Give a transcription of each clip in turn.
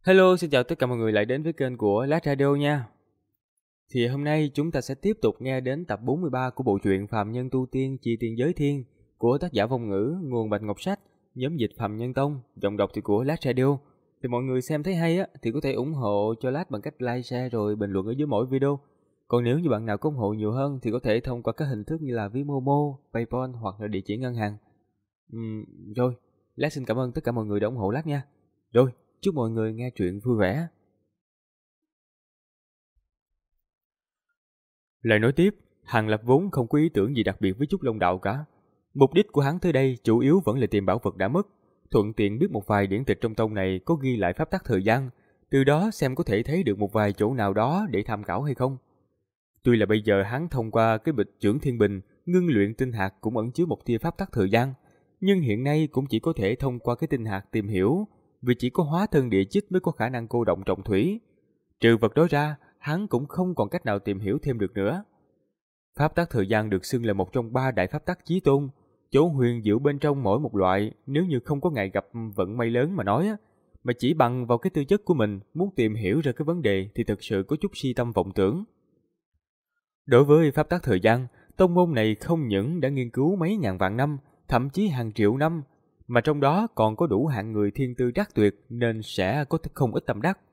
Hello, xin chào tất cả mọi người lại đến với kênh của Lát Radio nha. Thì hôm nay chúng ta sẽ tiếp tục nghe đến tập 43 của bộ truyện Phàm Nhân Tu Tiên Chi Tiên Giới Thiên của tác giả Vong Ngữ, nguồn Bạch Ngọc Sách, nhóm dịch Phàm Nhân Tông, giọng đọc thì của Lát Radio. Thì mọi người xem thấy hay á thì có thể ủng hộ cho Lát bằng cách like, share rồi bình luận ở dưới mỗi video. Còn nếu như bạn nào có ủng hộ nhiều hơn thì có thể thông qua các hình thức như là ví Momo, PayPal hoặc là địa chỉ ngân hàng. Rồi, Lát xin cảm ơn tất cả mọi người đã ủng hộ Lát nha. Rồi, chúc mọi người nghe truyện vui vẻ. Lời nói tiếp, Hàng Lập vốn không có ý tưởng gì đặc biệt với Trúc Long Đạo cả. Mục đích của hắn tới đây chủ yếu vẫn là tìm bảo vật đã mất, thuận tiện biết một vài điển tịch trong tông này có ghi lại pháp tắc thời gian, từ đó xem có thể thấy được một vài chỗ nào đó để tham khảo hay không. Tuy là bây giờ hắn thông qua cái bịch chưởng thiên bình, ngưng luyện tinh hạt cũng ẩn chứa một tia pháp tắc thời gian, nhưng hiện nay cũng chỉ có thể thông qua cái tinh hạt tìm hiểu, vì chỉ có hóa thân địa chích mới có khả năng cô động trọng thủy. Trừ vật đó ra, hắn cũng không còn cách nào tìm hiểu thêm được nữa. Pháp tắc thời gian được xưng là một trong ba đại pháp tắc chí tôn, chỗ huyền diệu bên trong mỗi một loại, nếu như không có ngày gặp vận may lớn mà nói á, mà chỉ bằng vào cái tư chất của mình muốn tìm hiểu ra cái vấn đề thì thực sự có chút si tâm vọng tưởng. Đối với pháp tắc thời gian, tông môn này không những đã nghiên cứu mấy ngàn vạn năm, thậm chí hàng triệu năm, mà trong đó còn có đủ hạng người thiên tư trác tuyệt nên sẽ có không ít tâm đắc.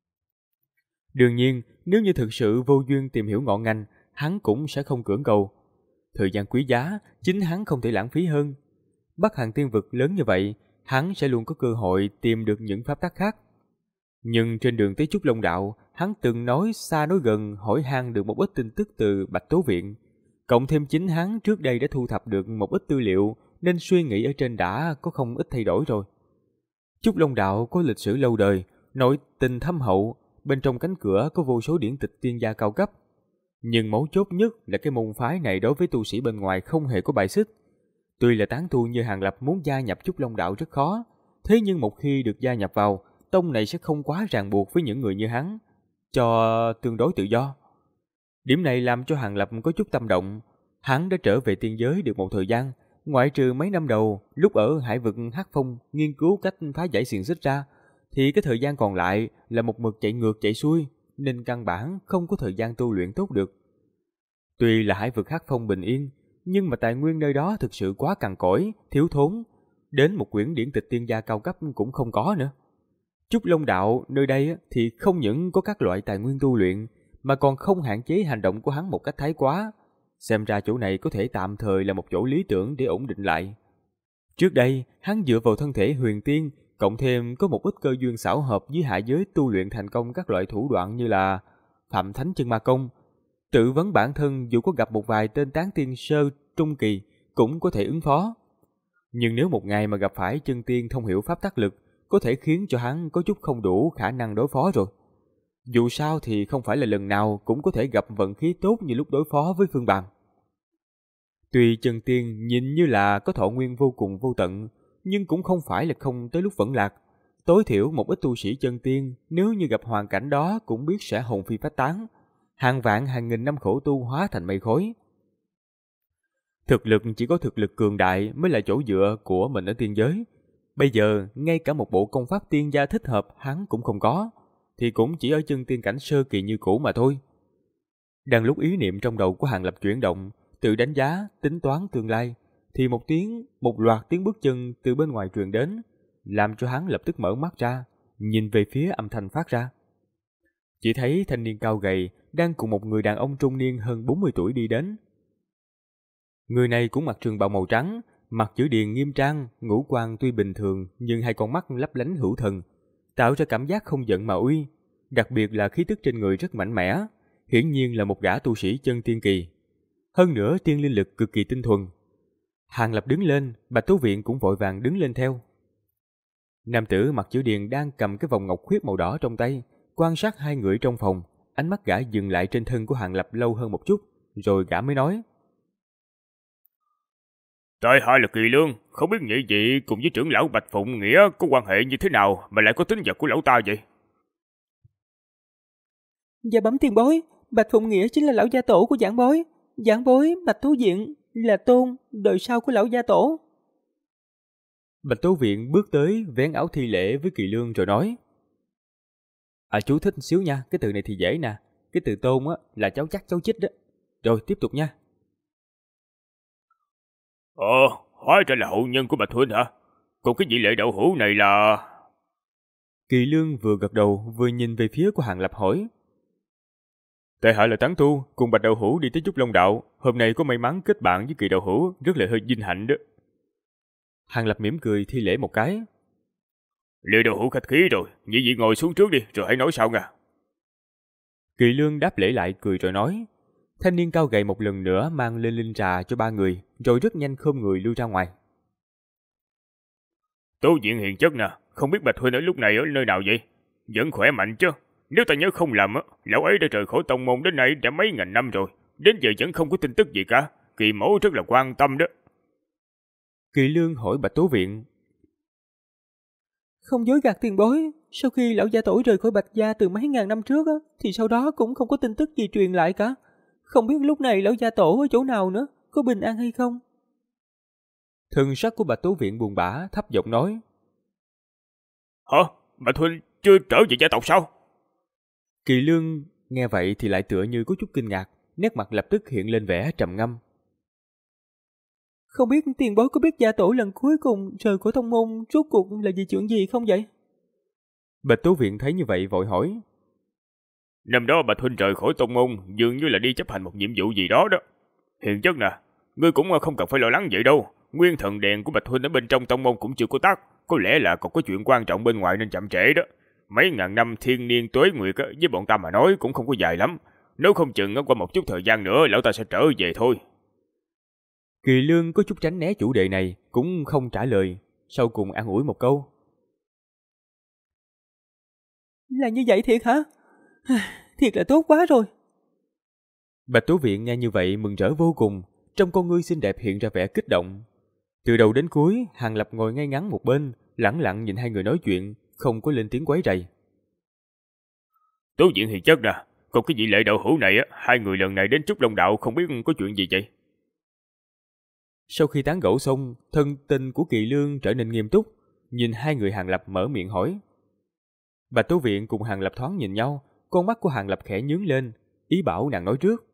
Đương nhiên, nếu như thực sự vô duyên tìm hiểu ngọn ngành, hắn cũng sẽ không cưỡng cầu. Thời gian quý giá, chính hắn không thể lãng phí hơn. Bắc Hàng tiên vực lớn như vậy, hắn sẽ luôn có cơ hội tìm được những pháp tắc khác. Nhưng trên đường tới Trúc Long Đạo, hắn từng nói xa nói gần hỏi han được một ít tin tức từ Bạch Tố Viện. Cộng thêm chính hắn trước đây đã thu thập được một ít tư liệu, nên suy nghĩ ở trên đã có không ít thay đổi rồi. Trúc Long Đạo có lịch sử lâu đời, nội tình thâm hậu, bên trong cánh cửa có vô số điển tịch tiên gia cao cấp. Nhưng mấu chốt nhất là cái môn phái này đối với tu sĩ bên ngoài không hề có bài xích. Tuy là tán tu như Hàng Lập muốn gia nhập Trúc Long Đạo rất khó, thế nhưng một khi được gia nhập vào, tông này sẽ không quá ràng buộc với những người như hắn, cho tương đối tự do. Điểm này làm cho Hàng Lập có chút tâm động. Hắn đã trở về tiên giới được một thời gian, ngoại trừ mấy năm đầu, lúc ở hải vực Hắc Phong nghiên cứu cách phá giải xiềng xích ra, thì cái thời gian còn lại là một mực chạy ngược chạy xuôi, nên căn bản không có thời gian tu luyện tốt được. Tuy là hải vực Hắc Phong bình yên, nhưng mà tài nguyên nơi đó thực sự quá cằn cỗi, thiếu thốn, đến một quyển điển tịch tiên gia cao cấp cũng không có nữa. Trúc Long Đạo nơi đây thì không những có các loại tài nguyên tu luyện, mà còn không hạn chế hành động của hắn một cách thái quá. Xem ra chỗ này có thể tạm thời là một chỗ lý tưởng để ổn định lại. Trước đây, hắn dựa vào thân thể huyền tiên, cộng thêm có một ít cơ duyên xảo hợp với hạ giới tu luyện thành công các loại thủ đoạn như là Phạm Thánh Chân Ma Công. Tự vấn bản thân dù có gặp một vài tên tán tiên sơ trung kỳ cũng có thể ứng phó. Nhưng nếu một ngày mà gặp phải chân tiên thông hiểu pháp tắc lực, có thể khiến cho hắn có chút không đủ khả năng đối phó rồi. Dù sao thì không phải là lần nào cũng có thể gặp vận khí tốt như lúc đối phó với Phương Bằng. Tuy chân tiên nhìn như là có thọ nguyên vô cùng vô tận, nhưng cũng không phải là không tới lúc vẫn lạc. Tối thiểu một ít tu sĩ chân tiên nếu như gặp hoàn cảnh đó cũng biết sẽ hồn phi phách tán, hàng vạn hàng nghìn năm khổ tu hóa thành mây khói. Thực lực chỉ có thực lực cường đại mới là chỗ dựa của mình ở tiên giới. Bây giờ ngay cả một bộ công pháp tiên gia thích hợp hắn cũng không có, thì cũng chỉ ở chân tiên cảnh sơ kỳ như cũ mà thôi. Đang lúc ý niệm trong đầu của Hàng Lập chuyển động, tự đánh giá, tính toán tương lai, thì một loạt tiếng bước chân từ bên ngoài truyền đến, làm cho hắn lập tức mở mắt ra, nhìn về phía âm thanh phát ra. Chỉ thấy thanh niên cao gầy đang cùng một người đàn ông trung niên hơn 40 tuổi đi đến. Người này cũng mặc trường bào màu trắng, mặt chữ điền nghiêm trang, ngũ quan tuy bình thường nhưng hai con mắt lấp lánh hữu thần, tạo ra cảm giác không giận mà uy, đặc biệt là khí tức trên người rất mạnh mẽ, hiển nhiên là một gã tu sĩ chân tiên kỳ. Hơn nữa tiên linh lực cực kỳ tinh thuần. Hàng Lập đứng lên, Bạch Tố Viện cũng vội vàng đứng lên theo. Nam tử mặc chữ điền đang cầm cái vòng ngọc khuyết màu đỏ trong tay, quan sát hai người trong phòng, ánh mắt gã dừng lại trên thân của Hàng Lập lâu hơn một chút, rồi gã mới nói: Tại hạ là Kỳ Lương, không biết nhị vị cùng với trưởng lão Bạch Phụng Nghĩa có quan hệ như thế nào mà lại có tính vật của lão ta vậy? Dạ bẩm tiền bối, Bạch Phụng Nghĩa chính là lão gia tổ của giảng bối. Giảng bối Bạch Tố Viện là tôn đời sau của lão gia tổ. Bạch Tố Viện bước tới vén áo thi lễ với Kỳ Lương rồi nói: Chú thích xíu nha, cái từ này thì dễ nè. Cái từ tôn á là cháu chắc cháu chích đó. Rồi tiếp tục nha. Hóa ra là hậu nhân của Bạch Huynh hả? Còn cái vị Lệ Đậu Hữu này là... Kỳ Lương vừa gật đầu vừa nhìn về phía của Hàng Lập hỏi. Tại hạ là Tán Tu, cùng Bạch Đậu Hữu đi tới Trúc Long Đạo. Hôm nay có may mắn kết bạn với Kỳ Đậu Hữu, rất là hơi vinh hạnh đó. Hàng Lập mỉm cười thi lễ một cái. Lệ Đậu Hữu khách khí rồi, nhị vị ngồi xuống trước đi, rồi hãy nói sau nha. Kỳ Lương đáp lễ lại cười rồi nói. Thanh niên cao gầy một lần nữa mang lên linh trà cho ba người, rồi rất nhanh khom người lui ra ngoài. Tố diện hiền chất nè, không biết Bạch Huynh ở lúc này ở nơi nào vậy? Vẫn khỏe mạnh chứ? Nếu ta nhớ không lầm á, lão ấy đã rời khỏi tông môn đến nay đã mấy ngàn năm rồi, đến giờ vẫn không có tin tức gì cả. Kỳ mẫu rất là quan tâm đó. Kỳ Lương hỏi Bạch Tố Viện. Không dối gạt tiền bối, sau khi lão gia tổ rời khỏi Bạch gia từ mấy ngàn năm trước á, thì sau đó cũng không có tin tức gì truyền lại cả. Không biết lúc này lão gia tổ ở chỗ nào nữa, có bình an hay không? Thần sắc của Bạch Tố Viện buồn bã, thấp giọng nói. Hả? Bạch Huynh chưa trở về gia tộc sao? Kỳ Lương nghe vậy thì lại tựa như có chút kinh ngạc, nét mặt lập tức hiện lên vẻ trầm ngâm. Không biết tiền bối có biết gia tổ lần cuối cùng rời khỏi tông môn rốt cuộc là vì chuyện gì không vậy? Bạch Tố Viện thấy như vậy vội hỏi. Năm đó Bạch Huynh rời khỏi tông môn dường như là đi chấp hành một nhiệm vụ gì đó đó. Hiền chất nè, ngươi cũng không cần phải lo lắng vậy đâu. Nguyên thần đèn của Bạch Huynh ở bên trong tông môn cũng chưa có tắt, có lẽ là còn có chuyện quan trọng bên ngoài nên chậm trễ đó. Mấy ngàn năm thiên niên tuế nguyệt với bọn ta mà nói cũng không có dài lắm. Nếu không chừng qua một chút thời gian nữa lão ta sẽ trở về thôi. Kỳ Lương có chút tránh né chủ đề này, cũng không trả lời, sau cùng an ủi một câu. Là như vậy thiệt hả? Thiệt là tốt quá rồi. Bạch Tố Viện nghe như vậy mừng rỡ vô cùng, trong con ngươi xinh đẹp hiện ra vẻ kích động. Từ đầu đến cuối, Hàng Lập ngồi ngay ngắn một bên, lẳng lặng nhìn hai người nói chuyện, không có lên tiếng quấy rầy. Tố diện hiền chất nè, còn cái vị Lệ Đậu Hữu này hai người lần này đến Trúc Long Đạo không biết có chuyện gì vậy? Sau khi tán gẫu xong, thân tình của Kỳ Lương trở nên nghiêm túc, nhìn hai người Hàng Lập mở miệng hỏi. Bạch Tố Viện cùng Hàng Lập thoáng nhìn nhau, con mắt của Hàng Lập khẽ nhướng lên, ý bảo nàng nói trước.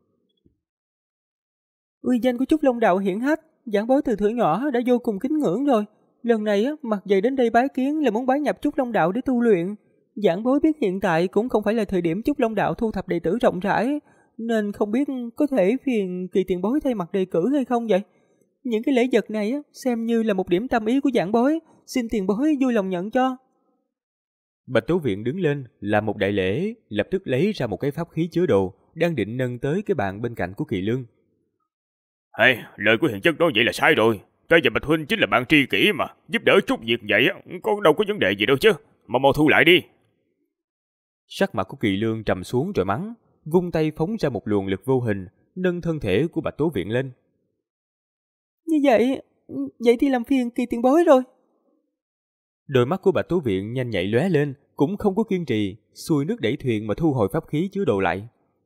Uy danh của Trúc Long Đạo hiển hách, giảng bối từ thuở nhỏ đã vô cùng kính ngưỡng rồi. Lần này mặc dày đến đây bái kiến là muốn bái nhập Trúc Long Đạo để tu luyện. Giảng bối biết hiện tại cũng không phải là thời điểm Trúc Long Đạo thu thập đệ tử rộng rãi, nên không biết có thể phiền Kỳ tiền bối thay mặt đề cử hay không vậy? Những cái lễ vật này xem như là một điểm tâm ý của giảng bối, xin tiền bối vui lòng nhận cho. Bạch Tố Viện đứng lên, làm một đại lễ, lập tức lấy ra một cái pháp khí chứa đồ, đang định nâng tới cái bàn bên cạnh của Kỳ Lương. Hay, lời của hiền chất nói vậy là sai rồi. Ta và Bạch Huynh chính là bạn tri kỷ mà, giúp đỡ chút việc vậy có đâu có vấn đề gì đâu chứ. Mà mau thu lại đi. Sắc mặt của Kỳ Lương trầm xuống rồi mắng, vung tay phóng ra một luồng lực vô hình, nâng thân thể của Bạch Tố Viện lên. Như vậy thì làm phiền Kỳ tiền bối rồi. Đôi mắt của Bạch Tố Viện nhanh nhạy lóe lên, cũng không có kiên trì, xuôi nước đẩy thuyền mà thu hồi pháp khí chứa đồ lại.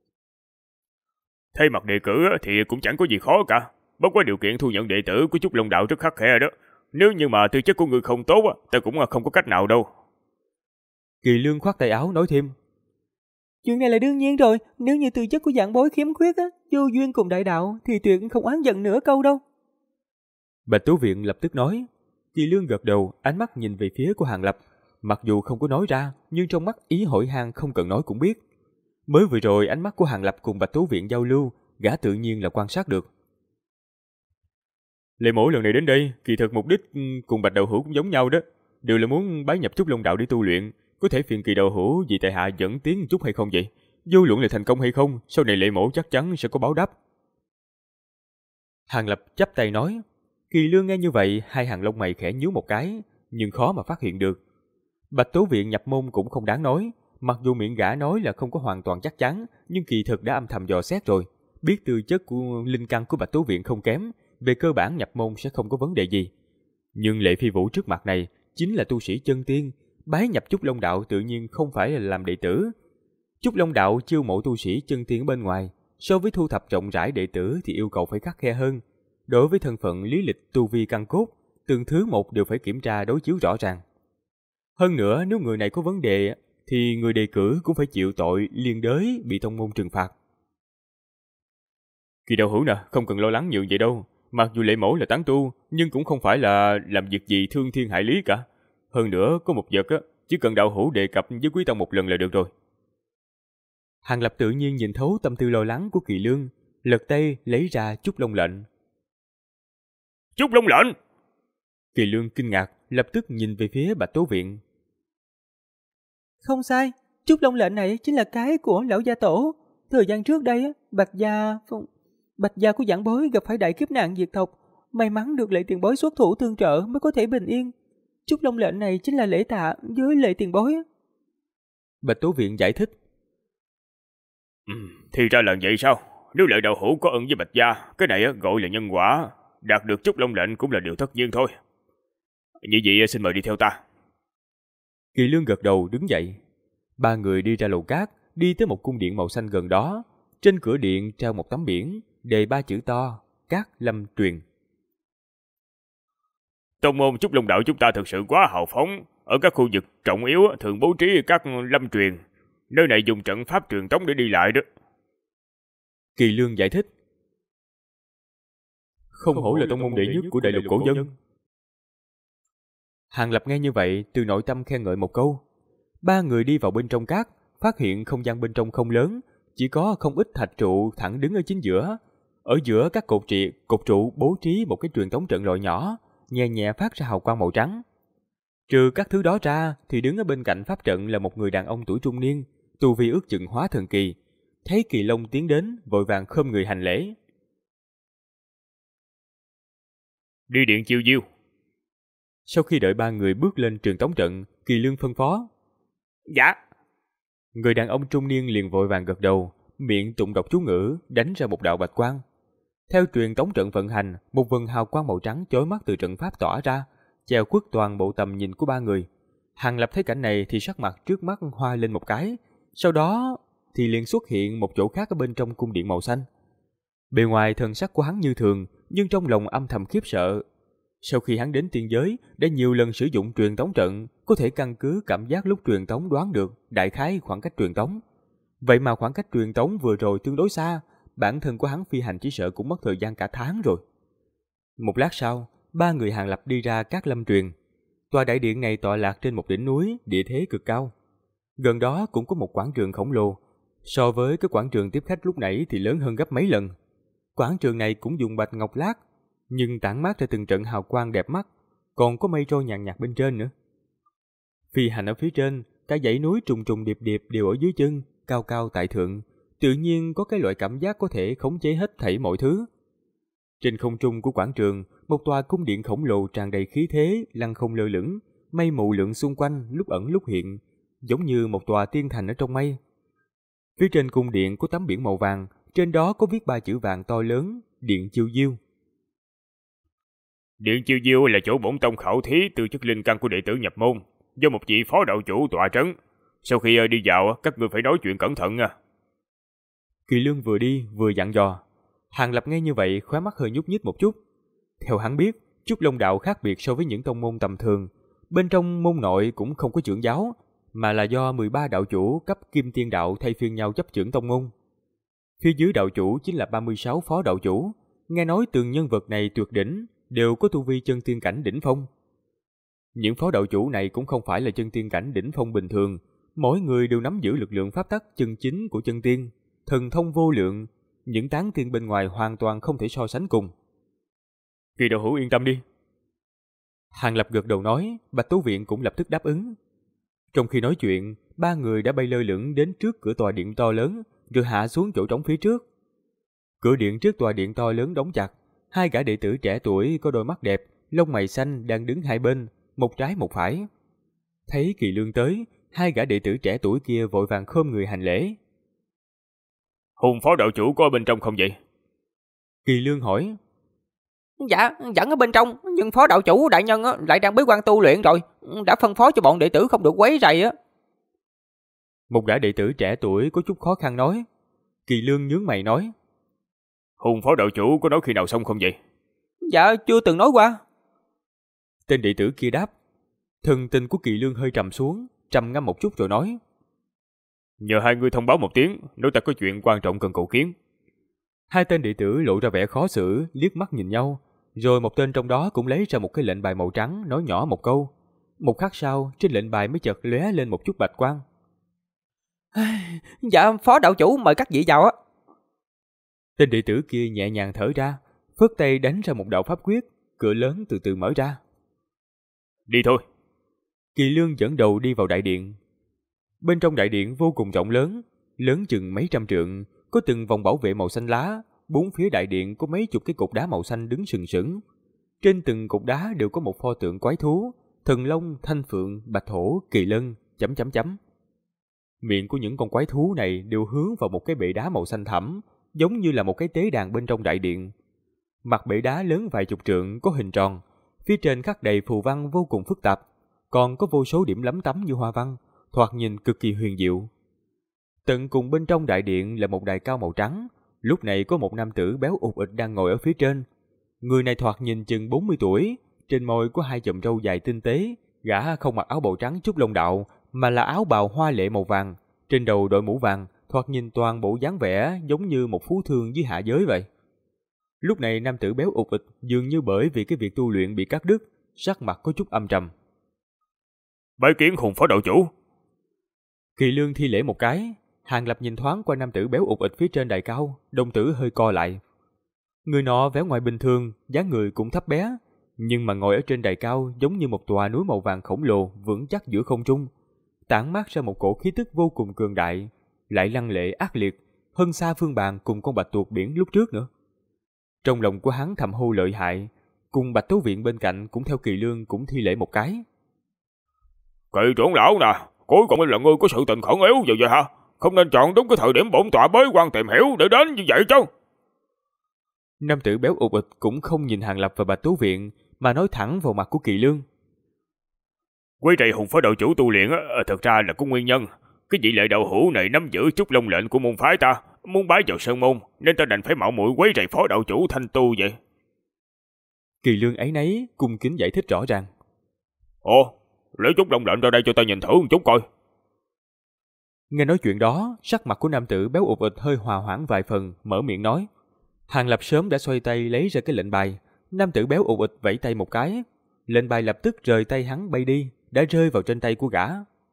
Thay mặt đề cử thì cũng chẳng có gì khó cả. Bất quá điều kiện thu nhận đệ tử của Trúc Long Đạo rất khắt khe đó. Nếu như mà tư chất của người không tốt, ta cũng không có cách nào đâu. Kỳ Lương khoát tay áo nói thêm. Chuyện này là đương nhiên rồi, nếu như tư chất của giảng bối khiếm khuyết vô duyên cùng đại đạo thì tuyệt không oán giận nửa câu đâu. Bạch Tố Viện lập tức nói. Kỳ Lương gật đầu, ánh mắt nhìn về phía của Hàng Lập. Mặc dù không có nói ra, nhưng trong mắt ý hỏi han không cần nói cũng biết. Mới vừa rồi ánh mắt của Hàng Lập cùng Bạch Tố Viện giao lưu, gã tự nhiên là quan sát được. Lệ Mỗ lần này đến đây, kỳ thực mục đích cùng Bạch Đậu Hữu cũng giống nhau đó, đều là muốn bái nhập Trúc Long Đạo để tu luyện. Có thể phiền Kỳ Đậu Hữu vì tại hạ dẫn tiến một chút hay không vậy? Vô luận là thành công hay không, sau này Lệ Mỗ chắc chắn sẽ có báo đáp. Hàng Lập chắp tay nói. Kỳ Lương nghe như vậy, hai hàng lông mày khẽ nhíu một cái, nhưng khó mà phát hiện được. Bạch Tố Viện nhập môn cũng không đáng nói, mặc dù miệng gã nói là không có hoàn toàn chắc chắn, nhưng kỳ thực đã âm thầm dò xét rồi, biết tư chất của linh căn của Bạch Tố Viện không kém, về cơ bản nhập môn sẽ không có vấn đề gì. Nhưng Lệ Phi Vũ trước mặt này chính là tu sĩ chân tiên, bái nhập Trúc Long Đạo tự nhiên không phải là làm đệ tử. Trúc Long Đạo chiêu mộ tu sĩ chân tiên bên ngoài, so với thu thập rộng rãi đệ tử thì yêu cầu phải khắt khe hơn. Đối với thân phận lý lịch tu vi căn cốt, từng thứ một đều phải kiểm tra đối chiếu rõ ràng. Hơn nữa, nếu người này có vấn đề thì người đề cử cũng phải chịu tội liên đới bị tông môn trừng phạt. Kỳ đạo hữu nè, không cần lo lắng nhiều vậy đâu. Mặc dù Lệ Mẫu là tán tu, nhưng cũng không phải là làm việc gì thương thiên hại lý cả. Hơn nữa, có một vật chỉ cần đạo hữu đề cập với Quý Tông một lần là được rồi. Hàng Lập tự nhiên nhìn thấu tâm tư lo lắng của Kỳ Lương, lật tay lấy ra Trúc Long lệnh. Trúc Long lệnh! Kỳ Lương kinh ngạc, lập tức nhìn về phía Bạch Tố Viện. Không sai, Trúc Long lệnh này chính là cái của lão gia tổ. Thời gian trước đây, Bạch gia của giảng bối gặp phải đại kiếp nạn diệt tộc, may mắn được Lệ tiền bối xuất thủ tương trợ mới có thể bình yên. Trúc Long lệnh này chính là lễ tạ với Lệ tiền bối. Bạch Tố Viện giải thích. Thì ra là vậy sao? Nếu Lệ đạo hữu có ân với Bạch gia, cái này gọi là nhân quả. Đạt được Trúc Long lệnh cũng là điều tất nhiên thôi. Như vậy xin mời đi theo ta. Kỳ Lương gật đầu đứng dậy. Ba người đi ra lầu cát, đi tới một cung điện màu xanh gần đó. Trên cửa điện treo một tấm biển, đề 3 chữ to: Cát Lâm Truyền. Tông môn Trúc Long đạo chúng ta thực sự quá hào phóng. Ở các khu vực trọng yếu thường bố trí các lâm truyền. Nơi này dùng trận pháp truyền tống để đi lại đó. Kỳ Lương giải thích. Không hổ là tông môn đệ nhất của đại lục cổ dân. Hàng Lập nghe như vậy, từ nội tâm khen ngợi một câu. Ba người đi vào bên trong cát, phát hiện không gian bên trong không lớn, chỉ có không ít thạch trụ thẳng đứng ở chính giữa. Ở giữa các cột trụ bố trí một cái truyền tống trận loại nhỏ, nhẹ nhẹ phát ra hào quang màu trắng. Trừ các thứ đó ra, thì đứng ở bên cạnh pháp trận là một người đàn ông tuổi trung niên, tu vi ước chừng hóa thần kỳ. Thấy Kỳ Long tiến đến, vội vàng khom người hành lễ. Đi điện chiêu diêu. Sau khi đợi ba người bước lên truyền tống trận, Kỳ Lương phân phó. Dạ. Người đàn ông trung niên liền vội vàng gật đầu, miệng tụng đọc chú ngữ, đánh ra một đạo bạch quang. Theo truyền tống trận vận hành, một vầng hào quang màu trắng chói mắt từ trận pháp tỏa ra, che khuất toàn bộ tầm nhìn của ba người. Hàng Lập thấy cảnh này thì sắc mặt trước mắt hoa lên một cái, sau đó thì liền xuất hiện một chỗ khác ở bên trong cung điện màu xanh. Bề ngoài thần sắc của hắn như thường, nhưng trong lòng âm thầm khiếp sợ. Sau khi hắn đến tiên giới, đã nhiều lần sử dụng truyền tống trận, có thể căn cứ cảm giác lúc truyền tống đoán được đại khái khoảng cách truyền tống. Vậy mà khoảng cách truyền tống vừa rồi tương đối xa, bản thân của hắn phi hành chỉ sợ cũng mất thời gian cả tháng rồi. Một lát sau, ba người Hàng Lập đi ra Cát Lâm Truyền. Tòa đại điện này tọa lạc trên một đỉnh núi, địa thế cực cao. Gần đó cũng có một quảng trường khổng lồ. So với cái quảng trường tiếp khách lúc nãy thì lớn hơn gấp mấy lần. Quảng trường này cũng dùng bạch ngọc lát, nhưng tản mát ra từng trận hào quang đẹp mắt, còn có mây trôi nhàn nhạt bên trên nữa. Phi hành ở phía trên, cả dãy núi trùng trùng điệp điệp đều ở dưới chân, cao cao tại thượng, tự nhiên có cái loại cảm giác có thể khống chế hết thảy mọi thứ. Trên không trung của quảng trường, một tòa cung điện khổng lồ tràn đầy khí thế, lăng không lơ lửng, mây mù lượn xung quanh, lúc ẩn lúc hiện, giống như một tòa tiên thành ở trong mây. Phía trên cung điện có tấm biển màu vàng, trên đó có viết 3 chữ vàng to lớn: Điện Chiêu Diêu. Điện Chiêu Diêu là chỗ bổn tông khảo thí tư chất linh căn của đệ tử nhập môn, do một vị phó đạo chủ tọa trấn. Sau khi đi vào, các ngươi phải nói chuyện cẩn thận nha. Kỳ Lương vừa đi vừa dặn dò. Hàng Lập nghe như vậy, khóe mắt hơi nhúc nhích một chút. Theo hắn biết, Trúc Long đạo khác biệt so với những tông môn tầm thường. Bên trong môn nội cũng không có trưởng giáo, mà là do 13 đạo chủ cấp Kim Tiên đạo thay phiên nhau chấp trưởng tông môn. Phía dưới đạo chủ chính là 36 phó đạo chủ. Nghe nói từng nhân vật này tuyệt đỉnh, đều có tu vi chân tiên cảnh đỉnh phong. Những phó đạo chủ này cũng không phải là chân tiên cảnh đỉnh phong bình thường, mỗi người đều nắm giữ lực lượng pháp tắc chân chính của chân tiên, thần thông vô lượng, những tán tiên bên ngoài hoàn toàn không thể so sánh cùng. Kỳ đạo hữu yên tâm đi. Hàng Lập gật đầu nói, Bạch Tố Viện cũng lập tức đáp ứng. Trong khi nói chuyện, ba người đã bay lơ lửng đến trước cửa tòa điện to lớn, rồi hạ xuống chỗ trống phía trước. Cửa điện trước tòa điện to lớn đóng chặt, hai gã đệ tử trẻ tuổi có đôi mắt đẹp, lông mày xanh đang đứng hai bên, một trái một phải. Thấy Kỳ Lương tới, hai gã đệ tử trẻ tuổi kia vội vàng khom người hành lễ. Hùng phó đạo chủ có ở bên trong không vậy? Kỳ Lương hỏi. Dạ, vẫn ở bên trong, nhưng phó đạo chủ đại nhân lại đang bế quan tu luyện rồi, đã phân phó cho bọn đệ tử không được quấy rầy á. Một gã đệ tử trẻ tuổi có chút khó khăn nói. Kỳ Lương nhướng mày nói. Hùng phó đạo chủ có nói khi nào xong không vậy? Dạ, chưa từng nói qua. Tên đệ tử kia đáp. Thần tình của Kỳ Lương hơi trầm xuống, trầm ngâm một chút rồi nói. Nhờ hai ngươi thông báo một tiếng, nếu ta có chuyện quan trọng cần cầu kiến. Hai tên đệ tử lộ ra vẻ khó xử, liếc mắt nhìn nhau, rồi một tên trong đó cũng lấy ra một cái lệnh bài màu trắng, nói nhỏ một câu. Một khắc sau, trên lệnh bài mới chợt lóe lên một chút bạch quang. Dạ, phó đạo chủ mời các vị vào á. Tên đệ tử kia nhẹ nhàng thở ra, phất tay đánh ra một đạo pháp quyết, cửa lớn từ từ mở ra. Đi thôi. Kỳ Lương dẫn đầu đi vào đại điện. Bên trong đại điện vô cùng rộng lớn, lớn chừng mấy trăm trượng, có từng vòng bảo vệ màu xanh lá, bốn phía đại điện có mấy chục cái cột đá màu xanh đứng sừng sững. Trên từng cột đá đều có một pho tượng quái thú, thần long, thanh phượng, bạch hổ, kỳ lân, chấm chấm chấm. Miệng của những con quái thú này đều hướng vào một cái bệ đá màu xanh thẳm, giống như là một cái tế đàn bên trong đại điện. Mặt bệ đá lớn vài chục trượng, có hình tròn, phía trên khắc đầy phù văn vô cùng phức tạp, còn có vô số điểm lấm tấm như hoa văn, thoạt nhìn cực kỳ huyền diệu. Tận cùng bên trong đại điện là một đài cao màu trắng, lúc này có một nam tử béo ụt ịch đang ngồi ở phía trên. Người này thoạt nhìn chừng 40 tuổi, trên môi có hai chòm râu dài tinh tế, gã không mặc áo bào trắng trúc long đạo, mà là áo bào hoa lệ màu vàng, trên đầu đội mũ vàng, thoạt nhìn toàn bộ dáng vẻ giống như một phú thương dưới hạ giới vậy. Lúc này nam tử béo ụt ịch dường như bởi vì cái việc tu luyện bị cắt đứt, sắc mặt có chút âm trầm. Bái kiến Hùng phó đạo chủ. Kỳ Lương thi lễ một cái, Hàng Lập nhìn thoáng qua nam tử béo ụt ịch phía trên đài cao, đồng tử hơi co lại. Người nọ vẻ ngoài bình thường, dáng người cũng thấp bé, nhưng mà ngồi ở trên đài cao giống như một tòa núi màu vàng khổng lồ vững chắc giữa không trung, tản mát ra một cổ khí tức vô cùng cường đại, lại lăng lệ ác liệt, hơn xa Phương Bàn cùng con bạch tuộc biển lúc trước nữa. Trong lòng của hắn thầm hô lợi hại, cùng Bạch Tấu Viện bên cạnh cũng theo Kỳ Lương cũng thi lễ một cái. Kỳ trưởng lão nè, cuối cùng là ngươi có sự tình khẩn yếu gì vậy hả? Không nên chọn đúng cái thời điểm bổn tọa bế quan tìm hiểu để đến như vậy chứ. Nam tử béo ụt ịch cũng không nhìn Hàng Lập và Bạch Tấu Viện, mà nói thẳng vào mặt của Kỳ Lương. Quý trì Hùng phó đạo chủ tu luyện thật ra là có nguyên nhân. Cái vị lệ đạo hữu này nắm giữ chút long lệnh của môn phái ta, muốn bái vào sơn môn, nên ta đành phải mạo muội quấy rầy phó đạo chủ thanh tu vậy. Kỳ Lương ấy nấy cung kính giải thích rõ ràng. Ồ, lấy chút long lệnh ra đây cho ta nhìn thử một chút coi. Nghe nói chuyện đó, sắc mặt của nam tử béo ụt ịch hơi hòa hoãn vài phần, mở miệng nói. Hàng Lập sớm đã xoay tay lấy ra cái lệnh bài, nam tử béo ụt ịch vẫy tay một cái, lệnh bài lập tức rời tay hắn bay đi, đã rơi vào trên tay của gã.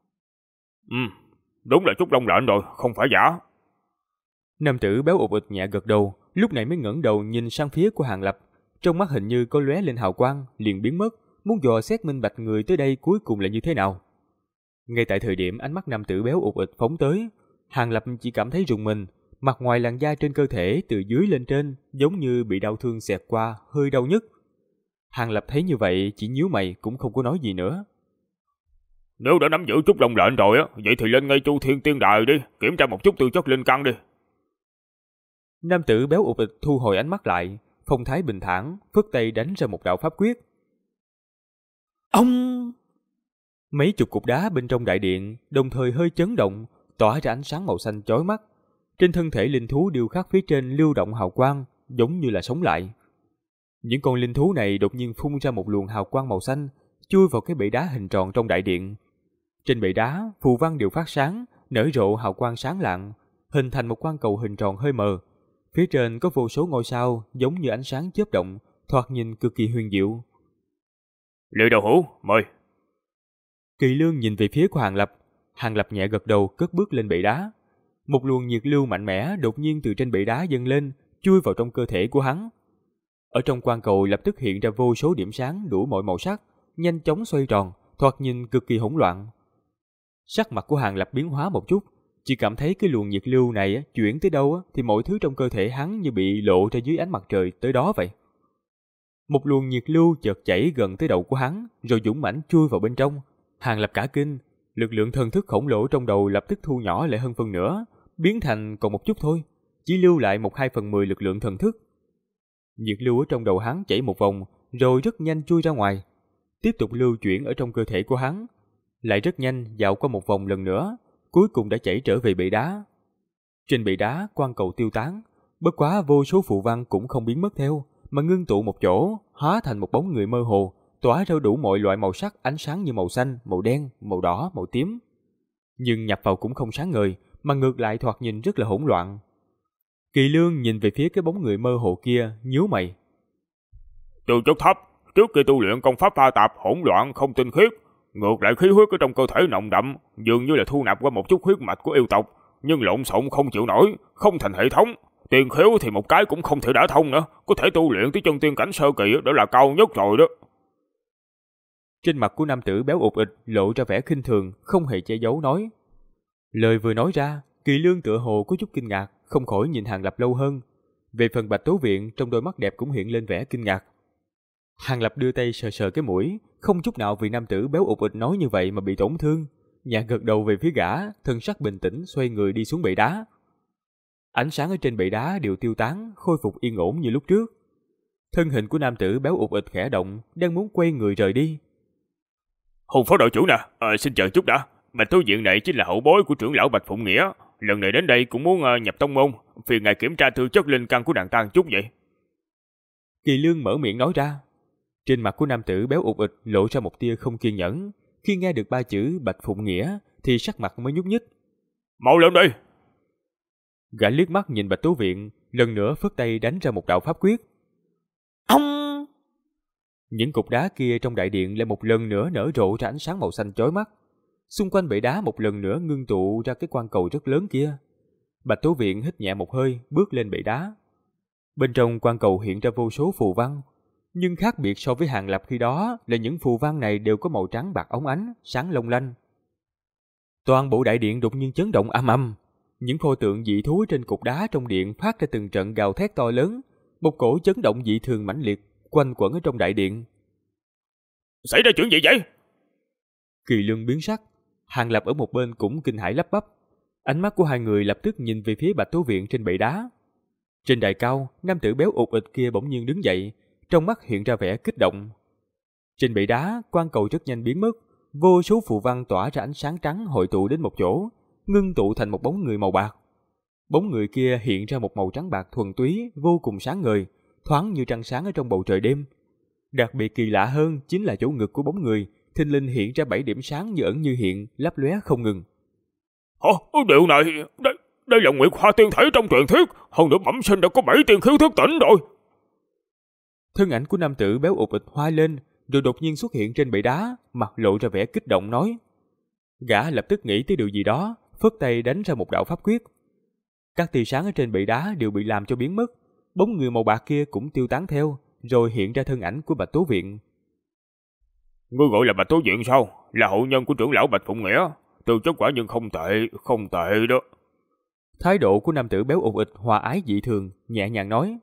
Đúng là chút long lệnh rồi, không phải giả. Nam tử béo ụt ịch nhẹ gật đầu, lúc này mới ngẩng đầu nhìn sang phía của Hàng Lập, trong mắt hình như có lóe lên hào quang, liền biến mất, muốn dò xét minh bạch người tới đây cuối cùng là như thế nào. Ngay tại thời điểm ánh mắt nam tử béo ụt ịch phóng tới, Hàng Lập chỉ cảm thấy rùng mình, mặt ngoài làn da trên cơ thể từ dưới lên trên giống như bị đau thương xẹt qua, hơi đau nhức. Hàng Lập thấy như vậy chỉ nhíu mày cũng không có nói gì nữa. Nếu đã nắm giữ chút long lệnh rồi vậy thì lên ngay Chu Thiên Tiên Đài đi, kiểm tra một chút tư chất linh căn đi. Nam tử béo ụt ịch thu hồi ánh mắt lại, phong thái bình thản, phất tay đánh ra một đạo pháp quyết. Ông! Mấy chục cục đá bên trong đại điện đồng thời hơi chấn động, tỏa ra ánh sáng màu xanh chói mắt. Trên thân thể linh thú điêu khắc phía trên lưu động hào quang, giống như là sống lại. Những con linh thú này đột nhiên phun ra một luồng hào quang màu xanh, chui vào cái bệ đá hình tròn trong đại điện. Trên bệ đá, phù văn đều phát sáng, nở rộ hào quang sáng lạng, hình thành một quan cầu hình tròn hơi mờ. Phía trên có vô số ngôi sao giống như ánh sáng chớp động, thoạt nhìn cực kỳ huyền diệu. Lệ đạo hữu, mời. Kỳ Lương nhìn về phía của Hàng Lập nhẹ gật đầu cất bước lên bệ đá. Một luồng nhiệt lưu mạnh mẽ đột nhiên từ trên bệ đá dâng lên, chui vào trong cơ thể của hắn. Ở trong quan cầu lập tức hiện ra vô số điểm sáng đủ mọi màu sắc, nhanh chóng xoay tròn, thoạt nhìn cực kỳ hỗn loạn. Sắc mặt của Hàng Lập biến hóa một chút, chỉ cảm thấy cái luồng nhiệt lưu này chuyển tới đâu thì mọi thứ trong cơ thể hắn như bị lộ ra dưới ánh mặt trời tới đó vậy. Một luồng nhiệt lưu chợt chảy gần tới đầu của hắn, rồi dũng mãnh chui vào bên trong. Hàng Lập cả kinh, lực lượng thần thức khổng lồ trong đầu lập tức thu nhỏ lại hơn phân nửa, biến thành còn một chút thôi, chỉ lưu lại 1/2/10 lực lượng thần thức. Nhiệt lưu ở trong đầu hắn chảy một vòng, rồi rất nhanh chui ra ngoài, tiếp tục lưu chuyển ở trong cơ thể của hắn, lại rất nhanh dạo qua một vòng lần nữa, cuối cùng đã chảy trở về bệ đá. Trên bệ đá, quan cầu tiêu tán, bất quá vô số phù văn cũng không biến mất theo, mà ngưng tụ một chỗ, hóa thành một bóng người mơ hồ, tỏa ra đủ mọi loại màu sắc ánh sáng như màu xanh, màu đen, màu đỏ, màu tím. Nhưng nhập vào cũng không sáng ngời, mà ngược lại thoạt nhìn rất là hỗn loạn. Kỳ Lương nhìn về phía cái bóng người mơ hồ kia, nhíu mày. Tư chất thấp, trước khi tu luyện công pháp pha tạp hỗn loạn không tinh khiết, ngược lại khí huyết ở trong cơ thể nồng đậm, dường như là thu nạp qua một chút huyết mạch của yêu tộc, nhưng lộn xộn không chịu nổi, không thành hệ thống. Tiền khiếu thì một cái cũng không thể đả thông nữa, có thể tu luyện tới chân tiên cảnh sơ kỳ đó là cao nhất rồi đó. Trên mặt của nam tử béo ụt ịch lộ ra vẻ khinh thường, không hề che giấu nói. Lời vừa nói ra, Kỳ Lương tựa hồ có chút kinh ngạc, không khỏi nhìn Hàng Lập lâu hơn. Về phần Bạch Tố Viện, trong đôi mắt đẹp cũng hiện lên vẻ kinh ngạc. Hàng Lập đưa tay sờ sờ cái mũi, không chút nào vì nam tử béo ụt ịch nói như vậy mà bị tổn thương, nhẹ gật đầu về phía gã, thân sắc bình tĩnh xoay người đi xuống bệ đá. Ánh sáng ở trên bệ đá đều tiêu tán, khôi phục yên ổn như lúc trước. Thân hình của nam tử béo ụt ịch khẽ động, đang muốn quay người rời đi. Hùng phó đội chủ nè, xin chờ chút đã. Bạch Tố Viện này chính là hậu bối của trưởng lão Bạch Phụng Nghĩa, lần này đến đây cũng muốn nhập tông môn, phiền ngài kiểm tra tư chất linh căn của nàng ta chút vậy. Kỳ Lương mở miệng nói ra. Trên mặt của nam tử béo ụt ịch lộ ra một tia không kiên nhẫn, khi nghe được 3 chữ Bạch Phụng Nghĩa thì sắc mặt mới nhúc nhích. Mau lên đây! Gã liếc mắt nhìn Bạch Tố Viện, lần nữa phất tay đánh ra một đạo pháp quyết. Ông! Những cục đá kia trong đại điện lại một lần nữa nở rộ ra ánh sáng màu xanh chói mắt. Xung quanh bệ đá một lần nữa ngưng tụ ra cái quan cầu rất lớn kia. Bạch Tố Viện hít nhẹ một hơi, bước lên bệ đá. Bên trong quan cầu hiện ra vô số phù văn, nhưng khác biệt so với Hàng Lập khi đó là những phù văn này đều có màu trắng bạc óng ánh, sáng long lanh. Toàn bộ đại điện đột nhiên chấn động âm ầm. Những pho tượng dị thú trên cục đá trong điện phát ra từng trận gào thét to lớn, một cổ chấn động dị thường mãnh liệt quanh quẩn ở trong đại điện. Xảy ra chuyện gì vậy? Kỳ Lương biến sắc, Hàng Lập ở một bên cũng kinh hãi lắp bắp. Ánh mắt của hai người lập tức nhìn về phía Bạch Tố Viện trên bệ đá. Trên đài cao, nam tử béo ụt ịch kia bỗng nhiên đứng dậy, trong mắt hiện ra vẻ kích động. Trên bệ đá, quan cầu rất nhanh biến mất, vô số phù văn tỏa ra ánh sáng trắng hội tụ đến một chỗ, ngưng tụ thành một bóng người màu bạc. Bóng người kia hiện ra một màu trắng bạc thuần túy, vô cùng sáng ngời, thoáng như trăng sáng ở trong bầu trời đêm. Đặc biệt kỳ lạ hơn chính là chỗ ngực của bóng người, thình lình hiện ra 7 điểm sáng như ẩn như hiện, lấp lóe không ngừng. Điều này, đây là Nguyệt Hoa tiên thể trong truyền thuyết, hơn nữa bẩm sinh đã có 7 tiên khiếu thức tỉnh rồi. Thân ảnh của nam tử béo ụt ịch hoa lên, rồi đột nhiên xuất hiện trên bệ đá, mặt lộ ra vẻ kích động nói. Gã lập tức nghĩ tới điều gì đó, phất tay đánh ra một đạo pháp quyết. Các tia sáng ở trên bệ đá đều bị làm cho biến mất, bóng người màu bạc kia cũng tiêu tán theo, rồi hiện ra thân ảnh của Bạch Tố Viện. Ngươi gọi là Bạch Tố Viện sao? Là hậu nhân của trưởng lão Bạch Phụng Nghĩa, tư chất quả nhưng không tệ đó. Thái độ của nam tử béo ụt ịch hòa ái dị thường, nhẹ nhàng nói.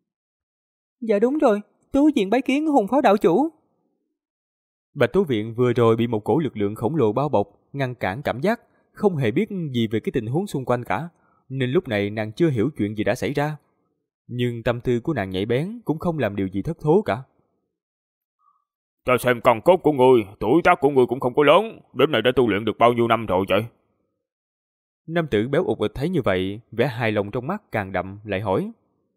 Dạ đúng rồi, Tố Viện bái kiến Hùng phó đạo chủ. Bạch Tố Viện vừa rồi bị một cổ lực lượng khổng lồ bao bọc, ngăn cản cảm giác, không hề biết gì về cái tình huống xung quanh cả, nên lúc này nàng chưa hiểu chuyện gì đã xảy ra. Nhưng tâm tư của nàng nhạy bén cũng không làm điều gì thất thố cả. Ta xem căn cốt của ngươi, tuổi tác của ngươi cũng không có lớn, đến nay đã tu luyện được bao nhiêu năm rồi vậy? Nam tử béo ụt ịch thấy như vậy, vẻ hài lòng trong mắt càng đậm, lại hỏi.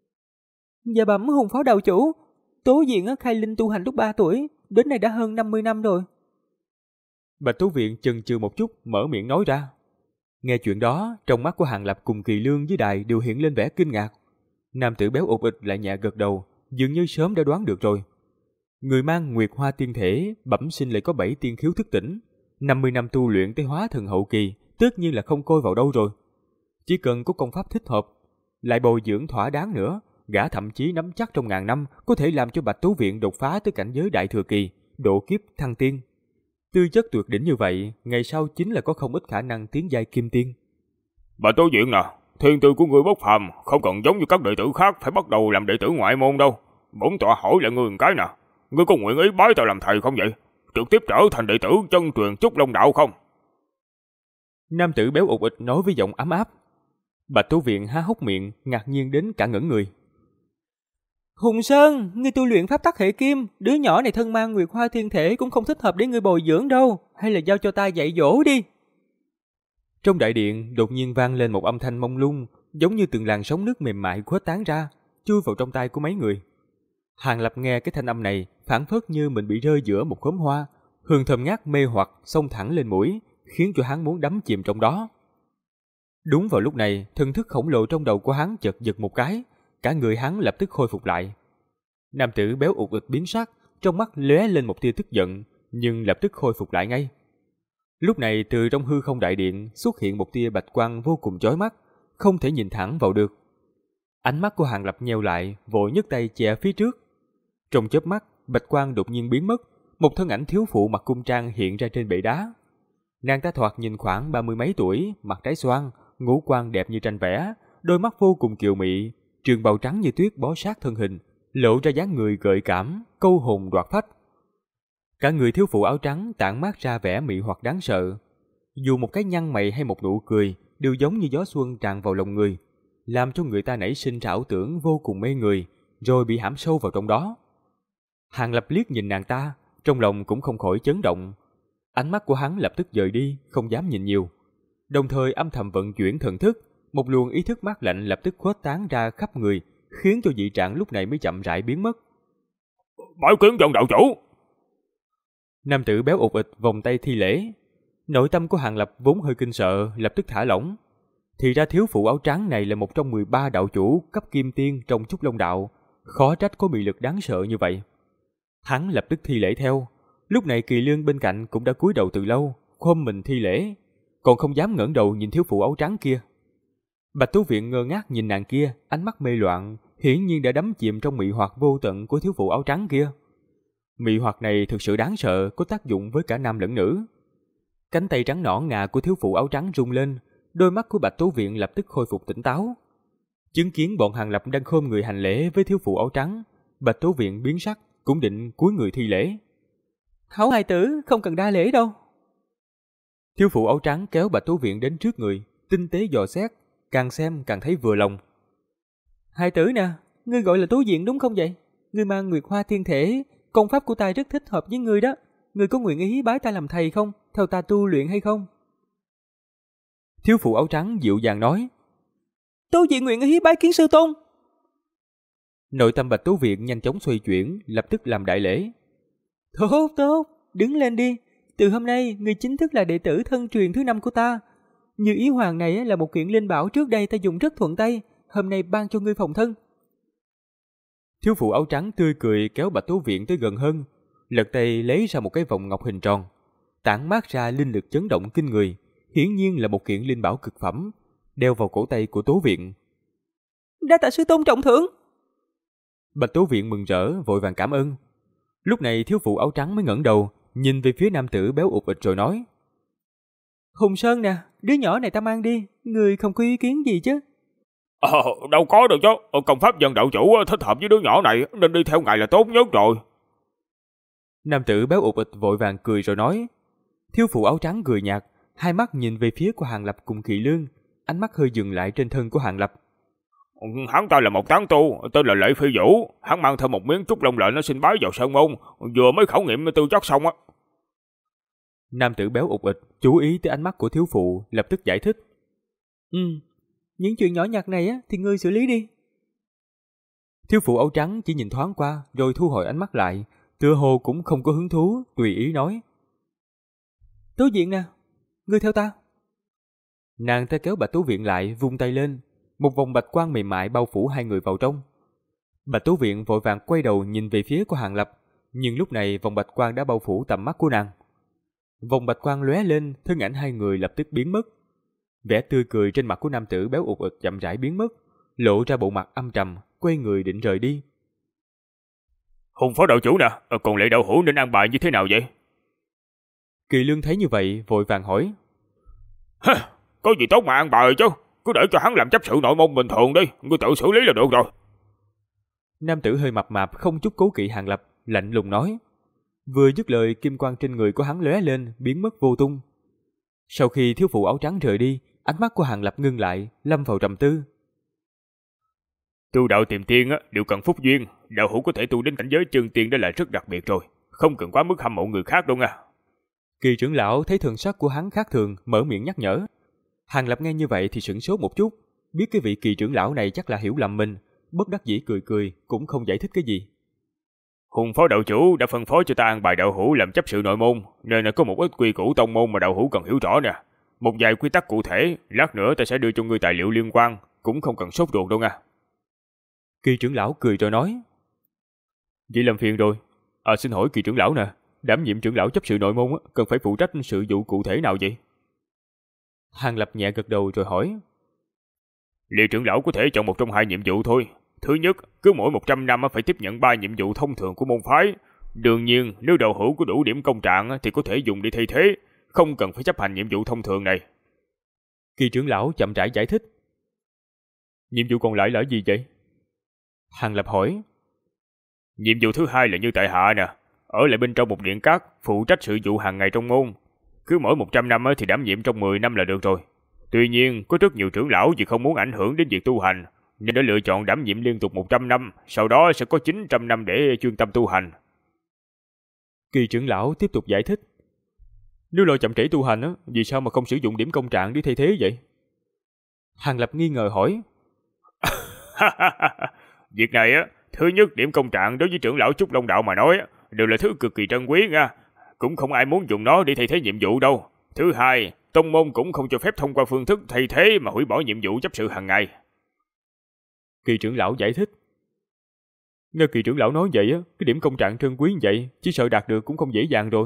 Dạ bẩm Hùng phó đạo chủ, Tố Viện khai linh tu hành lúc 3 tuổi, đến nay đã hơn 50 năm rồi. Bạch Tố Viện chần chừ một chút, mở miệng nói ra. Nghe chuyện đó, trong mắt của Hàng Lập cùng Kỳ Lương dưới đài đều hiện lên vẻ kinh ngạc. Nam tử béo ụt ịch lại nhẹ gật đầu, dường như sớm đã đoán được rồi. Người mang Nguyệt Hoa tiên thể, bẩm sinh lại có 7 tiên khiếu thức tỉnh, 50 năm tu luyện tới hóa thần hậu kỳ, tất nhiên là không coi vào đâu rồi. Chỉ cần có công pháp thích hợp, lại bồi dưỡng thỏa đáng nữa, gã thậm chí nắm chắc trong ngàn năm có thể làm cho Bạch Tố Viện đột phá tới cảnh giới đại thừa kỳ, độ kiếp thăng tiên. Tư chất tuyệt đỉnh như vậy, ngày sau chính là có không ít khả năng tiến giai kim tiên. Bạch Tố Viện nè, thiên tư của ngươi bất phàm, không cần giống như các đệ tử khác phải bắt đầu làm đệ tử ngoại môn đâu. Bổn tọa hỏi lại ngươi một cái nè, ngươi có nguyện ý bái ta làm thầy không vậy? Trực tiếp trở thành đệ tử chân truyền Trúc Long đạo không? Nam tử béo ụt ịch nói với giọng ấm áp. Bạch Tố Viện há hốc miệng, ngạc nhiên đến cả ngẩn người. Hùng Sơn, ngươi tu luyện pháp tắc hệ kim, đứa nhỏ này thân mang Nguyệt Hoa thiên thể cũng không thích hợp để ngươi bồi dưỡng đâu, hay là giao cho ta dạy dỗ đi. Trong đại điện đột nhiên vang lên một âm thanh mông lung, giống như từng làn sóng nước mềm mại khuếch tán ra, chui vào trong tai của mấy người. Hàng Lập nghe cái thanh âm này, phảng phất như mình bị rơi giữa một khóm hoa, hương thơm ngát mê hoặc xông thẳng lên mũi, khiến cho hắn muốn đắm chìm trong đó. Đúng vào lúc này, thần thức khổng lồ trong đầu của hắn chợt giật một cái, cả người hắn lập tức khôi phục lại. Nam tử béo ụt ịch biến sắc, trong mắt lóe lên một tia tức giận, nhưng lập tức khôi phục lại ngay. Lúc này từ trong hư không đại điện xuất hiện một tia bạch quang vô cùng chói mắt, không thể nhìn thẳng vào được. Ánh mắt của Hàng Lập nheo lại, vội nhấc tay che phía trước. Trong chớp mắt, bạch quang đột nhiên biến mất, một thân ảnh thiếu phụ mặc cung trang hiện ra trên bệ đá. Nàng ta thoạt nhìn khoảng 30 mấy tuổi, mặt trái xoan, ngũ quan đẹp như tranh vẽ, đôi mắt vô cùng kiều mị, trường bào trắng như tuyết bó sát thân hình, lộ ra dáng người gợi cảm, câu hồn đoạt phách. Cả người thiếu phụ áo trắng tản mát ra vẻ mị hoặc đáng sợ. Dù một cái nhăn mày hay một nụ cười đều giống như gió xuân tràn vào lòng người, làm cho người ta nảy sinh ra ảo tưởng vô cùng mê người, rồi bị hãm sâu vào trong đó. Hàng Lập liếc nhìn nàng ta, trong lòng cũng không khỏi chấn động. Ánh mắt của hắn lập tức dời đi, không dám nhìn nhiều. Đồng thời âm thầm vận chuyển thần thức, một luồng ý thức mát lạnh lập tức khuếch tán ra khắp người, khiến cho dị trạng lúc này mới chậm rãi biến mất. Bái kiến Vân đạo chủ. Nam tử béo ụt ịch vòng tay thi lễ. Nội tâm của Hàng Lập vốn hơi kinh sợ, lập tức thả lỏng. Thì ra thiếu phụ áo trắng này là một trong 13 đạo chủ cấp kim tiên trong Trúc Long đạo, khó trách có mị lực đáng sợ như vậy. Hắn lập tức thi lễ theo. Lúc này Kỳ Lương bên cạnh cũng đã cúi đầu từ lâu, khom mình thi lễ, còn không dám ngẩng đầu nhìn thiếu phụ áo trắng kia. Bạch Tú Viện ngơ ngác nhìn nàng kia, ánh mắt mê loạn, hiển nhiên đã đắm chìm trong mị hoặc vô tận của thiếu phụ áo trắng kia. Mị hoặc này thực sự đáng sợ, có tác dụng với cả nam lẫn nữ. Cánh tay trắng nõn ngà của thiếu phụ áo trắng rung lên, đôi mắt của Bạch Tú Viện lập tức khôi phục tỉnh táo. Chứng kiến bọn Hàng Lập đang khom người hành lễ với thiếu phụ áo trắng, Bạch Tú Viện biến sắc, cũng định cúi người thi lễ. Hảo hài tử, không cần đa lễ đâu. Thiếu phụ áo trắng kéo Bạch Tú Viện đến trước người, tinh tế dò xét, càng xem càng thấy vừa lòng. Hài tử nè, ngươi gọi là Tú Viện đúng không vậy? Ngươi mang Nguyệt Hoa Thiên Thể, công pháp của ta rất thích hợp với ngươi đó. Ngươi có nguyện ý bái ta làm thầy không? Theo ta tu luyện hay không? Thiếu phụ áo trắng dịu dàng nói. Tú Viện nguyện ý bái kiến sư tôn. Nội tâm Bạch Tú Viện nhanh chóng xoay chuyển, lập tức làm đại lễ. Tốt, tốt, đứng lên đi. Từ hôm nay, ngươi chính thức là đệ tử thân truyền thứ 5 của ta. Như ý hoàng này là một kiện linh bảo trước đây ta dùng rất thuận tay, hôm nay ban cho ngươi phòng thân. Thiếu phụ áo trắng tươi cười kéo Bạch Tú Viện tới gần hơn, lật tay lấy ra một cái vòng ngọc hình tròn, tản mát ra linh lực chấn động kinh người, hiển nhiên là một kiện linh bảo cực phẩm, đeo vào cổ tay của Tú Viện. Đa tạ sư tôn trọng thưởng. Bạch Tú Viện mừng rỡ vội vàng cảm ơn. Lúc này thiếu phụ áo trắng mới ngẩng đầu, nhìn về phía nam tử béo ụt ịch rồi nói. Hùng Sơn nè, đứa nhỏ này ta mang đi, người không có ý kiến gì chứ? Đâu có được chứ, công pháp Vân đạo chủ thích hợp với đứa nhỏ này nên đi theo ngài là tốt nhất rồi. Nam tử béo ụt ịch vội vàng cười rồi nói. Thiếu phụ áo trắng cười nhạt, hai mắt nhìn về phía của Hàng Lập cùng Kỳ Lương, ánh mắt hơi dừng lại trên thân của Hàng Lập. Hắn ta là một tán tu, tên là Lệ Phi Vũ, hắn mang theo một miếng trúc long lệnh nó xin bái vào sơn môn, vừa mới khảo nghiệm tư chất xong á. Nam tử béo ụt ịch chú ý tới ánh mắt của thiếu phụ, lập tức giải thích. Những chuyện nhỏ nhặt này thì ngươi xử lý đi. Thiếu phụ áo trắng chỉ nhìn thoáng qua rồi thu hồi ánh mắt lại, tựa hồ cũng không có hứng thú, tùy ý nói. Tú Viện nè, ngươi theo ta. Nàng ta kéo Bạch Tú Viện lại, vung tay lên, một vòng bạch quang mềm mại bao phủ hai người vào trong. Bạch Tú Viện vội vàng quay đầu nhìn về phía của Hàng Lập, nhưng lúc này vòng bạch quang đã bao phủ tầm mắt của nàng. Vòng bạch quang lóe lên, thân ảnh hai người lập tức biến mất. Vẻ tươi cười trên mặt của nam tử béo ụt ịch chậm rãi biến mất, lộ ra bộ mặt âm trầm, quay người định rời đi. Hùng phó đạo chủ nè, còn Lệ đạo hữu nên an bài như thế nào vậy? Kỳ Lương thấy như vậy, vội vàng hỏi. Có gì tốt mà an bài chứ, cứ để cho hắn làm chấp sự nội môn bình thường đi, ngươi tự xử lý là được rồi. Nam tử hơi mập mạp không chút cố kỵ Hàng Lập, lạnh lùng nói. Vừa dứt lời, kim quang trên người của hắn lóe lên, biến mất vô tung. Sau khi thiếu phụ áo trắng rời đi, ánh mắt của Hàng Lập ngưng lại, lâm vào trầm tư. Tu đạo tìm tiên đều cần phúc duyên, đạo hữu có thể tu đến cảnh giới chân tiên đã là rất đặc biệt rồi, không cần quá mức hâm mộ người khác đâu nha. Kỳ trưởng lão thấy thần sắc của hắn khác thường, mở miệng nhắc nhở. Hàng Lập nghe như vậy thì sửng sốt một chút, biết cái vị Kỳ trưởng lão này chắc là hiểu lầm mình, bất đắc dĩ cười cười, cũng không giải thích cái gì. Hùng phó đạo chủ đã phân phối cho ta an bài đạo hữu làm chấp sự nội môn, nên có một ít quy củ tông môn mà đạo hữu cần hiểu rõ nè. Một vài quy tắc cụ thể, lát nữa ta sẽ đưa cho ngươi tài liệu liên quan, cũng không cần sốt ruột đâu nha. Kỳ trưởng lão cười rồi nói. Vậy làm phiền rồi. Xin hỏi Kỳ trưởng lão nè, đảm nhiệm trưởng lão chấp sự nội môn cần phải phụ trách sự vụ cụ thể nào vậy? Hàng Lập nhẹ gật đầu rồi hỏi. Liệu trưởng lão có thể chọn một trong hai nhiệm vụ thôi. Thứ nhất, cứ mỗi 100 năm phải tiếp nhận 3 nhiệm vụ thông thường của môn phái. Đương nhiên, nếu đạo hữu có đủ điểm công trạng thì có thể dùng để thay thế, không cần phải chấp hành nhiệm vụ thông thường này. Kỳ trưởng lão chậm rãi giải thích. Nhiệm vụ còn lại là gì vậy? Hàng Lập hỏi. Nhiệm vụ thứ hai là như tại hạ nè, ở lại bên trong một điện cát, phụ trách sự vụ hàng ngày trong môn. Cứ mỗi 100 năm thì đảm nhiệm trong 10 năm là được rồi. Tuy nhiên, có rất nhiều trưởng lão vì không muốn ảnh hưởng đến việc tu hành, nên đã lựa chọn đảm nhiệm liên tục 100 năm, sau đó sẽ có 900 năm để chuyên tâm tu hành. Kỳ trưởng lão tiếp tục giải thích. Nếu lo chậm trễ tu hành, vì sao mà không sử dụng điểm công trạng để thay thế vậy? Hàng Lập nghi ngờ hỏi. Việc này, thứ nhất, điểm công trạng đối với trưởng lão Trúc Long Đạo mà nói, đều là thứ cực kỳ trân quý nha. Cũng không ai muốn dùng nó để thay thế nhiệm vụ đâu. Thứ hai, tông môn cũng không cho phép thông qua phương thức thay thế mà hủy bỏ nhiệm vụ chấp sự hàng ngày. Kỳ trưởng lão giải thích. Nghe Kỳ trưởng lão nói vậy, cái điểm công trạng trân quý vậy, chỉ sợ đạt được cũng không dễ dàng rồi.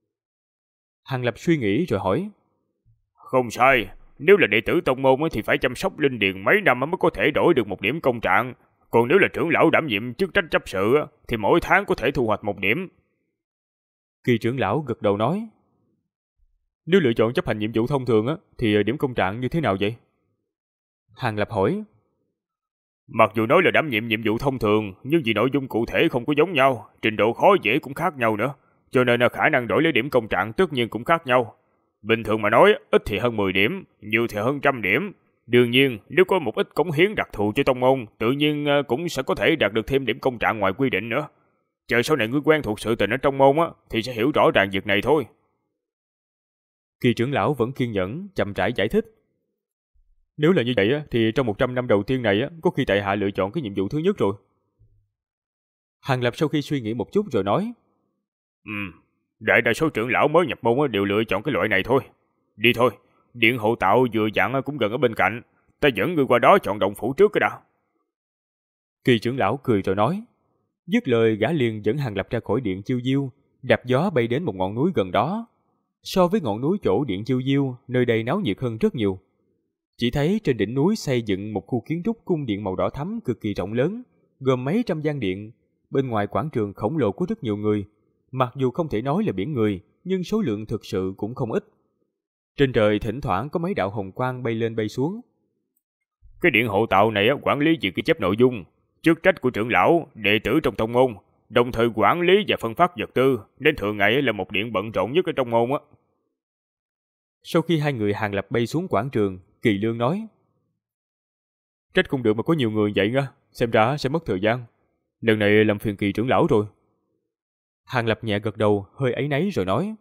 Hàng Lập suy nghĩ rồi hỏi. Không sai, nếu là đệ tử tông môn thì phải chăm sóc linh điền mấy năm mới có thể đổi được một điểm công trạng. Còn nếu là trưởng lão đảm nhiệm chức trách chấp sự thì mỗi tháng có thể thu hoạch 1 điểm. Kỳ trưởng lão gật đầu nói. Nếu lựa chọn chấp hành nhiệm vụ thông thường thì điểm công trạng như thế nào vậy? Hàng Lập hỏi. Mặc dù nói là đảm nhiệm nhiệm vụ thông thường, nhưng vì nội dung cụ thể không có giống nhau, trình độ khó dễ cũng khác nhau nữa, cho nên là khả năng đổi lấy điểm công trạng tất nhiên cũng khác nhau. Bình thường mà nói, ít thì hơn 10 điểm, nhiều thì hơn 100 điểm. Đương nhiên, nếu có một ít cống hiến đặc thù cho tông môn, tự nhiên cũng sẽ có thể đạt được thêm điểm công trạng ngoài quy định nữa. Chờ sau này ngươi quen thuộc sự tình ở trong môn thì sẽ hiểu rõ ràng việc này thôi. Kỳ trưởng lão vẫn kiên nhẫn, chậm rãi giải thích. Nếu là như vậy thì trong 100 năm đầu tiên này có khi tại hạ lựa chọn cái nhiệm vụ thứ nhất rồi. Hàng Lập sau khi suy nghĩ một chút rồi nói. Đại đa số trưởng lão mới nhập môn đều lựa chọn cái loại này thôi. Đi thôi, điện hộ tạo vừa dặn cũng gần ở bên cạnh. Ta dẫn ngươi qua đó chọn động phủ trước cái đã. Kỳ trưởng lão cười rồi nói. Dứt lời gã liền dẫn Hàng Lập ra khỏi điện chiêu diêu, đạp gió bay đến một ngọn núi gần đó. So với ngọn núi chỗ điện chiêu diêu, nơi đây náo nhiệt hơn rất nhiều. Chỉ thấy trên đỉnh núi xây dựng một khu kiến trúc cung điện màu đỏ thắm cực kỳ rộng lớn, gồm mấy trăm gian điện. Bên ngoài quảng trường khổng lồ có rất nhiều người. Mặc dù không thể nói là biển người, nhưng số lượng thực sự cũng không ít. Trên trời thỉnh thoảng có mấy đạo hồng quang bay lên bay xuống. Cái điện hộ tạo này quản lý việc ghi chép nội dung, chức trách của trưởng lão, đệ tử trong tông môn, đồng thời quản lý và phân phát vật tư, nên thường ngày là một điện bận rộn nhất ở trong môn. Sau khi hai người Hàng Lập bay xuống quảng trường, Kỳ Lương nói. Trách không được mà có nhiều người vậy nha, xem ra sẽ mất thời gian. Lần này làm phiền Kỳ trưởng lão rồi. Hàng Lập nhẹ gật đầu, hơi áy náy rồi nói.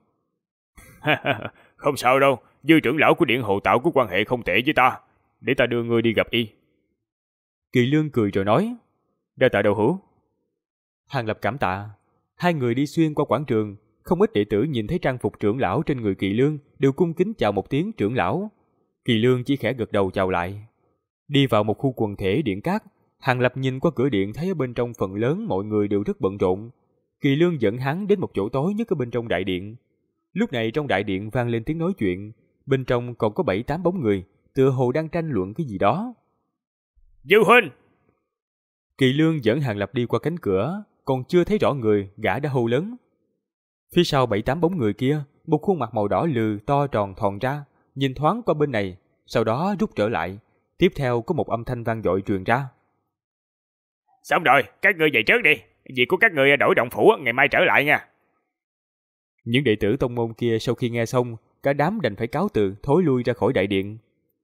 Không sao đâu, Dư trưởng lão của điện hộ tạo có quan hệ không tệ với ta. Để ta đưa ngươi đi gặp y. Kỳ Lương cười rồi nói. Đa tạ đầu hữu. Hàng Lập cảm tạ. Hai người đi xuyên qua quảng trường. Không ít đệ tử nhìn thấy trang phục trưởng lão trên người Kỳ Lương đều cung kính chào một tiếng trưởng lão. Kỳ Lương chỉ khẽ gật đầu chào lại. Đi vào một khu quần thể điện cát, Hàng Lập nhìn qua cửa điện thấy ở bên trong phần lớn mọi người đều rất bận rộn. Kỳ Lương dẫn hắn đến một chỗ tối nhất ở bên trong đại điện. Lúc này trong đại điện vang lên tiếng nói chuyện, bên trong còn có 7-8 bóng người, tựa hồ đang tranh luận cái gì đó. Dư huynh! Kỳ Lương dẫn Hàng Lập đi qua cánh cửa, còn chưa thấy rõ người, gã đã hô lớn. Phía sau 7-8 bóng người kia, một khuôn mặt màu đỏ lừ to tròn thòn ra, nhìn thoáng qua bên này, sau đó rút trở lại. Tiếp theo có một âm thanh vang dội truyền ra. Xong rồi, các ngươi về trước đi. Việc của các ngươi đổi động phủ, ngày mai trở lại nha. Những đệ tử tông môn kia sau khi nghe xong, cả đám đành phải cáo từ, thối lui ra khỏi đại điện.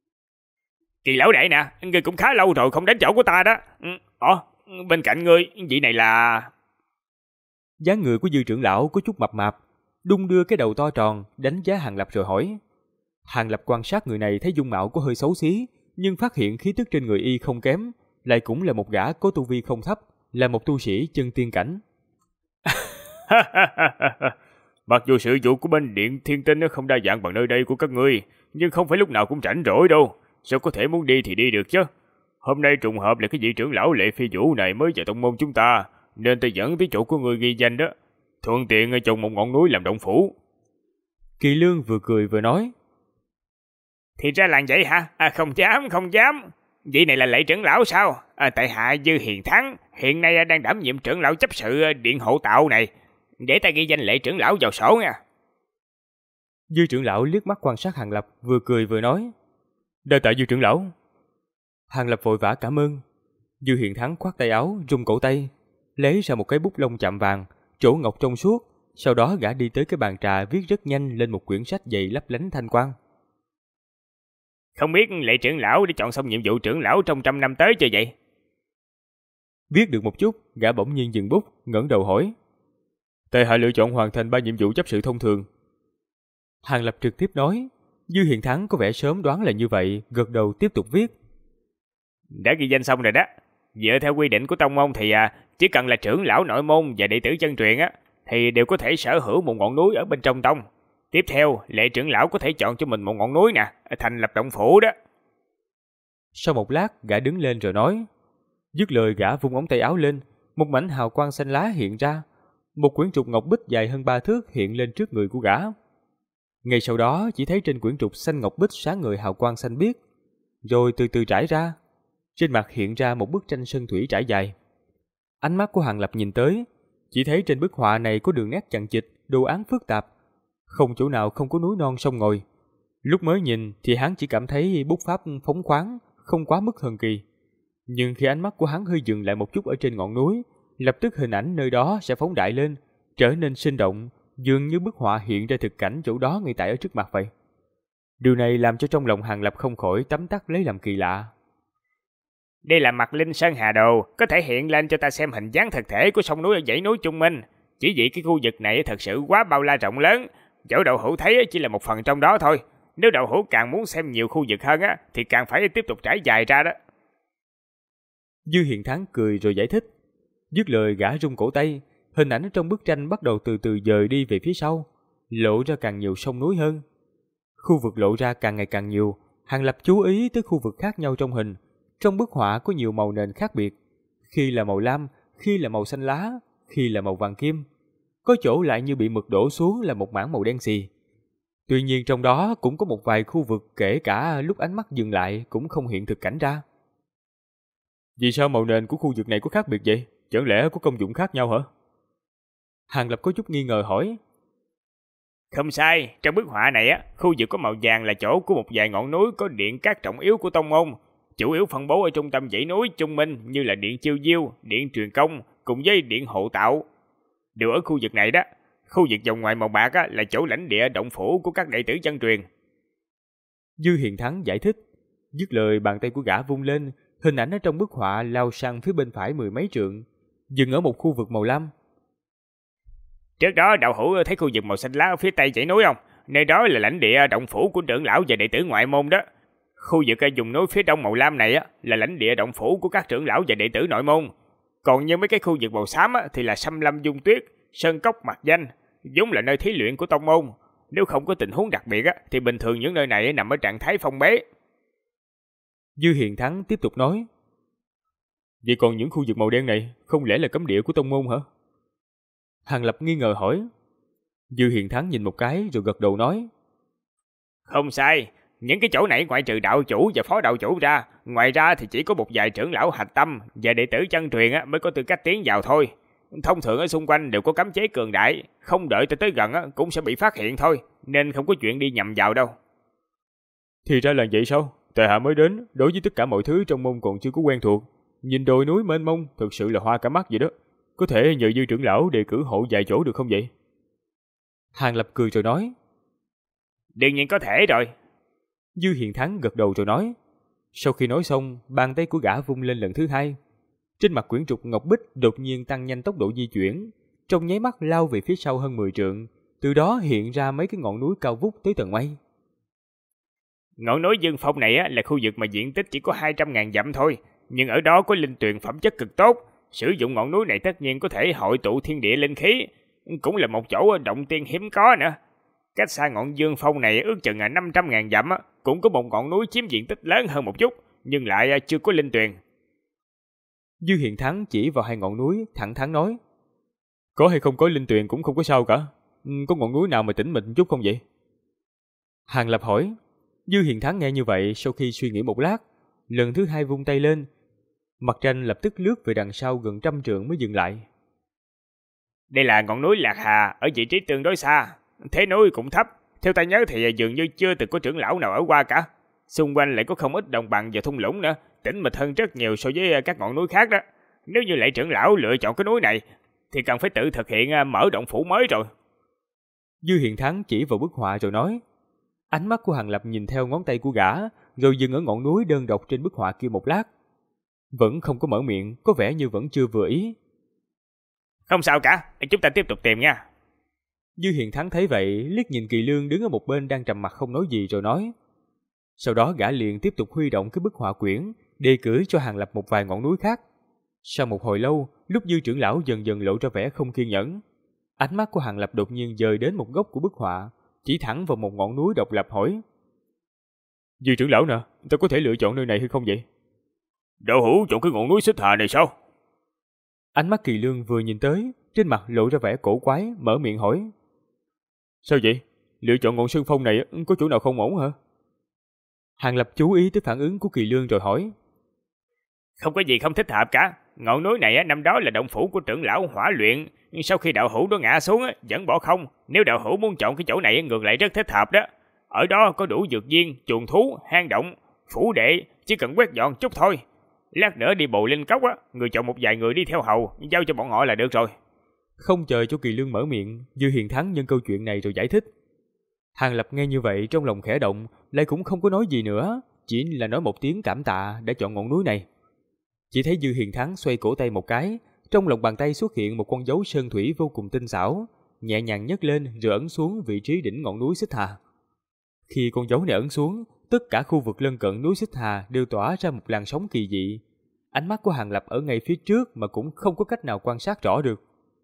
Kỳ lão đệ nè, ngươi cũng khá lâu rồi không đến chỗ của ta đó. Bên cạnh ngươi, vị này là... Dáng người của Dư trưởng lão có chút mập mạp, đung đưa cái đầu to tròn, đánh giá Hàng Lập rồi hỏi. Hàng Lập quan sát người này thấy dung mạo có hơi xấu xí, nhưng phát hiện khí tức trên người y không kém, lại cũng là một gã có tu vi không thấp, là một tu sĩ chân tiên cảnh. Mặc dù sự vụ của bên Điện Thiên Tinh nó không đa dạng bằng nơi đây của các ngươi, nhưng không phải lúc nào cũng rảnh rỗi đâu. Sao có thể muốn đi thì đi được chứ? Hôm nay trùng hợp là cái vị trưởng lão Lệ Phi Vũ này mới vào tông môn chúng ta, nên ta dẫn tới chỗ của ngươi ghi danh đó. Thuận tiện trồng một ngọn núi làm động phủ. Kỳ Lương vừa cười vừa nói. Thì ra là vậy hả? Không dám. Vị này là Lệ trưởng lão sao? Tại hạ Dư Hiền Thắng, hiện nay đang đảm nhiệm trưởng lão chấp sự điện hộ tạo này. Để ta ghi danh Lệ trưởng lão vào sổ nha. Dư trưởng lão liếc mắt quan sát Hàng Lập, vừa cười vừa nói. Đa tạ Dư trưởng lão. Hàng Lập vội vã cảm ơn. Dư Hiền Thắng khoát tay áo, rung cổ tay, lấy ra một cái bút lông chạm vàng, trổ ngọc trong suốt. Sau đó gã đi tới cái bàn trà, viết rất nhanh lên một quyển sách dày lấp lánh thanh quang. Không biết Lệ trưởng lão đã chọn xong nhiệm vụ trưởng lão trong 100 năm tới chưa vậy? Viết được một chút, gã bỗng nhiên dừng bút, ngẩng đầu hỏi. Tại hạ lựa chọn hoàn thành 3 nhiệm vụ chấp sự thông thường. Hàng Lập trực tiếp nói. Dư Hiền Thắng có vẻ sớm đoán là như vậy, gật đầu tiếp tục viết. Đã ghi danh xong rồi đó. Dựa theo quy định của tông môn thì chỉ cần là trưởng lão nội môn và đệ tử chân truyền thì đều có thể sở hữu một ngọn núi ở bên trong tông. Tiếp theo, Lệ trưởng lão có thể chọn cho mình một ngọn núi nè, thành lập động phủ đó. Sau một lát, gã đứng lên rồi nói. Dứt lời, gã vung ống tay áo lên, một mảnh hào quang xanh lá hiện ra. Một quyển trục ngọc bích dài hơn 3 thước hiện lên trước người của gã. Ngay sau đó, chỉ thấy trên quyển trục xanh ngọc bích sáng ngời hào quang xanh biếc, rồi từ từ trải ra. Trên mặt hiện ra một bức tranh sơn thủy trải dài. Ánh mắt của Hàng Lập nhìn tới, chỉ thấy trên bức họa này có đường nét chằng chịt, đồ án phức tạp, không chỗ nào không có núi non sông ngòi. Lúc mới nhìn thì hắn chỉ cảm thấy bút pháp phóng khoáng, không quá mức thần kỳ. Nhưng khi ánh mắt của hắn hơi dừng lại một chút ở trên ngọn núi, lập tức hình ảnh nơi đó sẽ phóng đại lên, trở nên sinh động, dường như bức họa hiện ra thực cảnh chỗ đó ngay tại ở trước mặt vậy. Điều này làm cho trong lòng Hàng Lập không khỏi tấm tắc lấy làm kỳ lạ. Đây là mặt Linh Sơn Hà Đồ, có thể hiện lên cho ta xem hình dáng thực thể của sông núi ở dãy núi Trung Minh. Chỉ vì cái khu vực này thật sự quá bao la rộng lớn, chỗ đậu hữu thấy chỉ là một phần trong đó thôi. Nếu đậu hữu càng muốn xem nhiều khu vực hơn thì càng phải tiếp tục trải dài ra đó. Dư Hiền Thắng cười rồi giải thích. Dứt lời, gã rung cổ tay, hình ảnh trong bức tranh bắt đầu từ từ dời đi về phía sau, lộ ra càng nhiều sông núi hơn. Khu vực lộ ra càng ngày càng nhiều. Hàng Lập chú ý tới khu vực khác nhau trong hình. Trong bức họa có nhiều màu nền khác biệt, khi là màu lam, khi là màu xanh lá, khi là màu vàng kim. Có chỗ lại như bị mực đổ xuống là một mảng màu đen xì. Tuy nhiên trong đó cũng có một vài khu vực kể cả lúc ánh mắt dừng lại cũng không hiện thực cảnh ra. Vì sao màu nền của khu vực này có khác biệt vậy? Chẳng lẽ có công dụng khác nhau hả? Hàng Lập có chút nghi ngờ hỏi. Không sai, trong bức họa này khu vực có màu vàng là chỗ của một vài ngọn núi có điện cát trọng yếu của tông môn, chủ yếu phân bố ở trung tâm dãy núi Trung Minh như là điện Chiêu Diêu, điện Truyền Công cùng với điện Hộ Tạo. Đều ở khu vực này đó. Khu vực vòng ngoài màu bạc là chỗ lãnh địa động phủ của các đệ tử chân truyền. Dư Hiền Thắng giải thích. Dứt lời, bàn tay của gã vung lên, hình ảnh ở trong bức họa lao sang phía bên phải 10 mấy trượng, dừng ở một khu vực màu lam. Trước đó đạo hữu thấy khu vực màu xanh lá ở phía tây dãy núi không? Nơi đó là lãnh địa động phủ của trưởng lão và đệ tử ngoại môn đó. Khu vực vùng núi phía đông màu lam này là lãnh địa động phủ của các trưởng lão và đệ tử nội môn. Còn như mấy cái khu vực màu xám thì là Sâm Lâm Dung Tuyết, Sơn Cốc Mạc Danh, vốn là nơi thí luyện của tông môn. Nếu không có tình huống đặc biệt thì bình thường những nơi này nằm ở trạng thái phong bế. Dư Hiền Thắng tiếp tục nói. Vậy còn những khu vực màu đen này không lẽ là cấm địa của tông môn hả? Hàng Lập nghi ngờ hỏi. Dư Hiền Thắng nhìn một cái rồi gật đầu nói. Không sai, những cái chỗ này ngoại trừ đạo chủ và phó đạo chủ ra, ngoài ra thì chỉ có một vài trưởng lão hạch tâm và đệ tử chân truyền mới có tư cách tiến vào thôi. Thông thường ở xung quanh đều có cấm chế cường đại, không đợi tới gần cũng sẽ bị phát hiện thôi, nên không có chuyện đi nhầm vào đâu. Thì ra là vậy sao? Tại hạ mới đến, đối với tất cả mọi thứ trong môn còn chưa có quen thuộc. Nhìn đồi núi mênh mông, thực sự là hoa cả mắt vậy đó. Có thể nhờ Dư trưởng lão đề cử hộ vài chỗ được không vậy? Hàng Lập cười rồi nói. Đương nhiên có thể rồi. Dư Hiền Thắng gật đầu rồi nói. Sau khi nói xong, bàn tay của gã vung lên lần thứ hai. Trên mặt quyển trục ngọc bích đột nhiên tăng nhanh tốc độ di chuyển, trong nháy mắt lao về phía sau hơn 10 trượng, từ đó hiện ra mấy cái ngọn núi cao vút tới tầng mây. Ngọn núi Dương Phong này là khu vực mà diện tích chỉ có 200.000 dặm thôi, nhưng ở đó có linh tuyền phẩm chất cực tốt. Sử dụng ngọn núi này tất nhiên có thể hội tụ thiên địa linh khí. cũng là một chỗ động tiên hiếm có nữa. Cách xa ngọn Dương Phong này ước chừng 500.000 dặm cũng có một ngọn núi chiếm diện tích lớn hơn một chút, nhưng lại chưa có linh tuyền. Dư Hiền Thắng chỉ vào hai ngọn núi, thẳng thắn nói: có hay không có linh tuyền cũng không có sao cả. Có ngọn núi nào mà tĩnh mịch chút không vậy? Hàng Lập hỏi. Dư Hiền Thắng nghe như vậy, sau khi suy nghĩ một lát, lần thứ hai vung tay lên, mặt tranh lập tức lướt về đằng sau gần 100 trượng mới dừng lại. Đây là ngọn núi Lạc Hà, ở vị trí tương đối xa, thế núi cũng thấp. Theo ta nhớ thì dường như chưa từng có trưởng lão nào ở qua cả. Xung quanh lại có không ít đồng bằng và thung lũng nữa, tĩnh mịch hơn rất nhiều so với các ngọn núi khác đó. Nếu như lại trưởng lão lựa chọn cái núi này, thì cần phải tự thực hiện mở động phủ mới rồi. Dư Hiền Thắng chỉ vào bức họa rồi nói. Ánh mắt của Hàng Lập nhìn theo ngón tay của gã, rồi dừng ở ngọn núi đơn độc trên bức họa kia một lát. Vẫn không có mở miệng, có vẻ như vẫn chưa vừa ý. Không sao cả, chúng ta tiếp tục tìm nha. Dư Hiền Thắng thấy vậy, liếc nhìn Kỳ Lương đứng ở một bên đang trầm mặc không nói gì rồi nói. Sau đó gã liền tiếp tục huy động cái bức họa quyển, đề cử cho Hàng Lập một vài ngọn núi khác. Sau một hồi lâu, lúc Dư trưởng lão dần dần lộ ra vẻ không kiên nhẫn, ánh mắt của Hàng Lập đột nhiên dời đến một góc của bức họa, chỉ thẳng vào một ngọn núi độc lập hỏi. Dư trưởng lão nè, ta có thể lựa chọn nơi này hay không vậy? Đạo hữu chọn cái ngọn núi Xích Hà này sao? Ánh mắt Kỳ Lương vừa nhìn tới, trên mặt lộ ra vẻ cổ quái, mở miệng hỏi. Sao vậy? Lựa chọn ngọn Sơn Phong này có chỗ nào không ổn hả? Hàng Lập chú ý tới phản ứng của Kỳ Lương rồi hỏi. Không có gì không thích hợp cả. Ngọn núi này năm đó là động phủ của trưởng lão Hỏa Luyện, nhưng sau khi đạo hữu đó ngã xuống vẫn bỏ không. Nếu đạo hữu muốn chọn cái chỗ này ngược lại rất thích hợp đó. Ở đó có đủ dược viên, chuồng thú, hang động, phủ đệ, chỉ cần quét dọn chút thôi. Lát nữa đi bộ linh cốc người chọn một vài người đi theo hầu, giao cho bọn họ là được rồi. Không chờ cho Kỳ Lương mở miệng, Dư Hiền Thắng nhân câu chuyện này rồi giải thích. Hàng Lập nghe như vậy trong lòng khẽ động, lại cũng không có nói gì nữa, chỉ là nói một tiếng cảm tạ đã chọn ngọn núi này. Chỉ thấy Dư Hiền Thắng xoay cổ tay một cái, trong lòng bàn tay xuất hiện một con dấu sơn thủy vô cùng tinh xảo, nhẹ nhàng nhấc lên rồi ấn xuống vị trí đỉnh ngọn núi Xích Hà. Khi con dấu này ấn xuống, tất cả khu vực lân cận núi Xích Hà đều tỏa ra một làn sóng kỳ dị. Ánh mắt của Hàng Lập ở ngay phía trước mà cũng không có cách nào quan sát rõ được.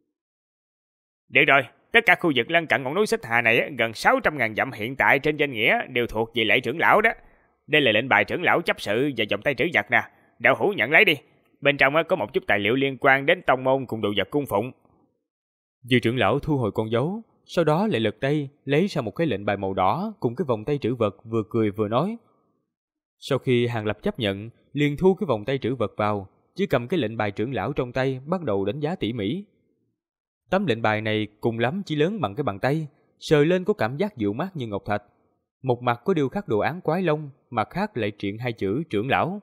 Được rồi, tất cả khu vực lân cận ngọn núi Xích Hà này gần 600.000 dặm hiện tại trên danh nghĩa đều thuộc về lễ trưởng lão đó. Đây là lệnh bài trưởng lão chấp sự và vòng tay trữ vật nè, đạo hữu nhận lấy đi. Bên trong có một chút tài liệu liên quan đến tông môn cùng đồ vật cung phụng. Dư trưởng lão thu hồi con dấu, sau đó lại lật tay lấy ra một cái lệnh bài màu đỏ cùng cái vòng tay trữ vật, vừa cười vừa nói. Sau khi Hàng Lập chấp nhận, liền thu cái vòng tay trữ vật vào, chỉ cầm cái lệnh bài trưởng lão trong tay bắt đầu đánh giá tỉ mỉ. Tấm lệnh bài này cùng lắm chỉ lớn bằng cái bàn tay, sờ lên có cảm giác dịu mát như ngọc thạch. Một mặt có điêu khắc đồ án quái long, mặt khác lại triện hai chữ trưởng lão.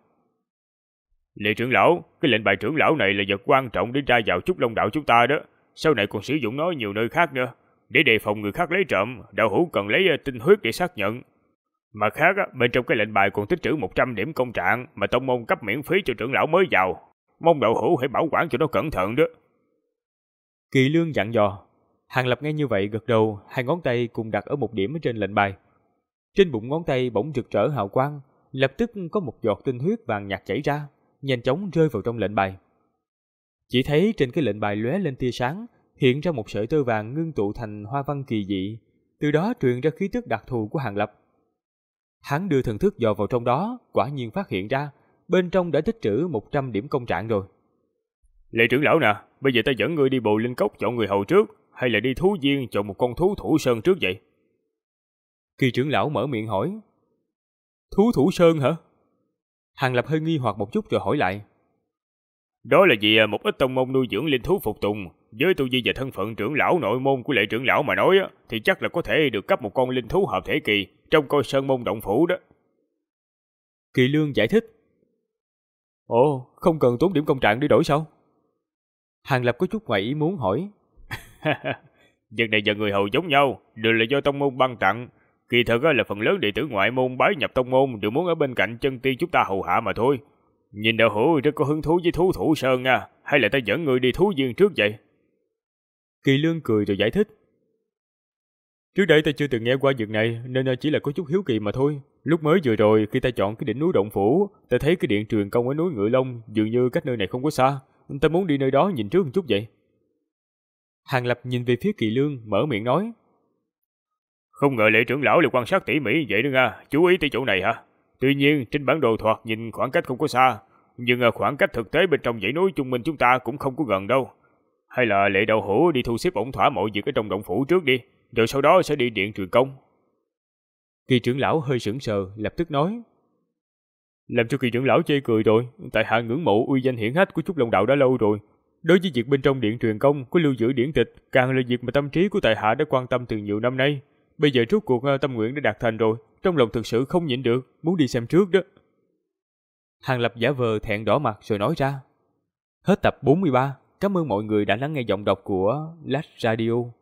Lệ trưởng lão, cái lệnh bài trưởng lão này là vật quan trọng để ra vào Trúc Long đạo chúng ta đó. Sau này còn sử dụng nó nhiều nơi khác nữa. Để đề phòng người khác lấy trộm, đạo hữu cần lấy tinh huyết để xác nhận. Mặt khác, bên trong cái lệnh bài còn tích trữ 100 điểm công trạng mà tông môn cấp miễn phí cho trưởng lão mới vào. Mong đạo hữu hãy bảo quản cho nó cẩn thận đó. Kỳ Lương dặn dò. Hàng Lập nghe như vậy gật đầu, hai ngón tay cùng đặt ở một điểm ở trên lệnh bài. Trên bụng ngón tay bỗng rực rỡ hào quang, lập tức có một giọt tinh huyết vàng nhạt chảy ra, nhanh chóng rơi vào trong lệnh bài. Chỉ thấy trên cái lệnh bài lóe lên tia sáng, hiện ra một sợi tơ vàng ngưng tụ thành hoa văn kỳ dị, từ đó truyền ra khí tức đặc thù của Hàng Lập. Hắn đưa thần thức dò vào trong đó, quả nhiên phát hiện ra bên trong đã tích trữ 100 điểm công trạng rồi. Lệ trưởng lão nè, bây giờ ta dẫn ngươi đi bộ linh cốc chọn người hầu trước, hay là đi thú viên chọn một con thú thủ sơn trước vậy? Kỳ trưởng lão mở miệng hỏi. Thú thủ sơn hả? Hàng Lập hơi nghi hoặc một chút rồi hỏi lại. Đó là vì một ít tông môn nuôi dưỡng linh thú phục tùng, với tu vi và thân phận trưởng lão nội môn của lệ trưởng lão mà nói thì chắc là có thể được cấp một con linh thú hợp thể kỳ trong coi sơn môn động phủ đó. Kỳ Lương giải thích. Ồ, không cần tốn điểm công trạng để đổi sao? Hàng Lập có chút ngoài ý muốn hỏi. Việc này và người hầu giống nhau, đều là do tông môn ban tặng. Kỳ thật là phần lớn đệ tử ngoại môn bái nhập tông môn đều muốn ở bên cạnh chân tiên chúng ta hầu hạ mà thôi. Nhìn đạo hữu rất có hứng thú với thú thủ sơn nha, hay là ta dẫn người đi thú viên trước vậy? Kỳ Lương cười rồi giải thích. Trước đây ta chưa từng nghe qua việc này nên chỉ là có chút hiếu kỳ mà thôi. Lúc mới vừa rồi khi ta chọn cái đỉnh núi động phủ, ta thấy cái điện truyền công ở núi Ngự Long dường như cách nơi này không có xa. Ta muốn đi nơi đó nhìn trước một chút vậy. Hàng Lập nhìn về phía Kỳ Lương, mở miệng nói. Không ngờ Lệ trưởng lão lại quan sát tỉ mỉ vậy đó nha, chú ý tới chỗ này hả? Tuy nhiên, trên bản đồ thoạt nhìn khoảng cách không có xa, nhưng khoảng cách thực tế bên trong dãy núi Trung Minh chúng ta cũng không có gần đâu. Hay là Lệ đạo hữu đi thu xếp ổn thỏa mọi việc ở trong động phủ trước đi, rồi sau đó sẽ đi điện truyền công. Kỳ trưởng lão hơi sững sờ, lập tức nói. Làm cho Kỳ trưởng lão chê cười rồi, tại hạ ngưỡng mộ uy danh hiển hách của Trúc Long đạo đã lâu rồi. Đối với việc bên trong điện truyền công có lưu giữ điển tịch, càng là việc mà tâm trí của tại hạ đã quan tâm từ nhiều năm nay. Bây giờ rốt cuộc tâm nguyện đã đạt thành rồi, trong lòng thực sự không nhịn được, muốn đi xem trước đó. Hàng Lập giả vờ thẹn đỏ mặt rồi nói ra. Hết tập 43, cảm ơn mọi người đã lắng nghe giọng đọc của Last Radio.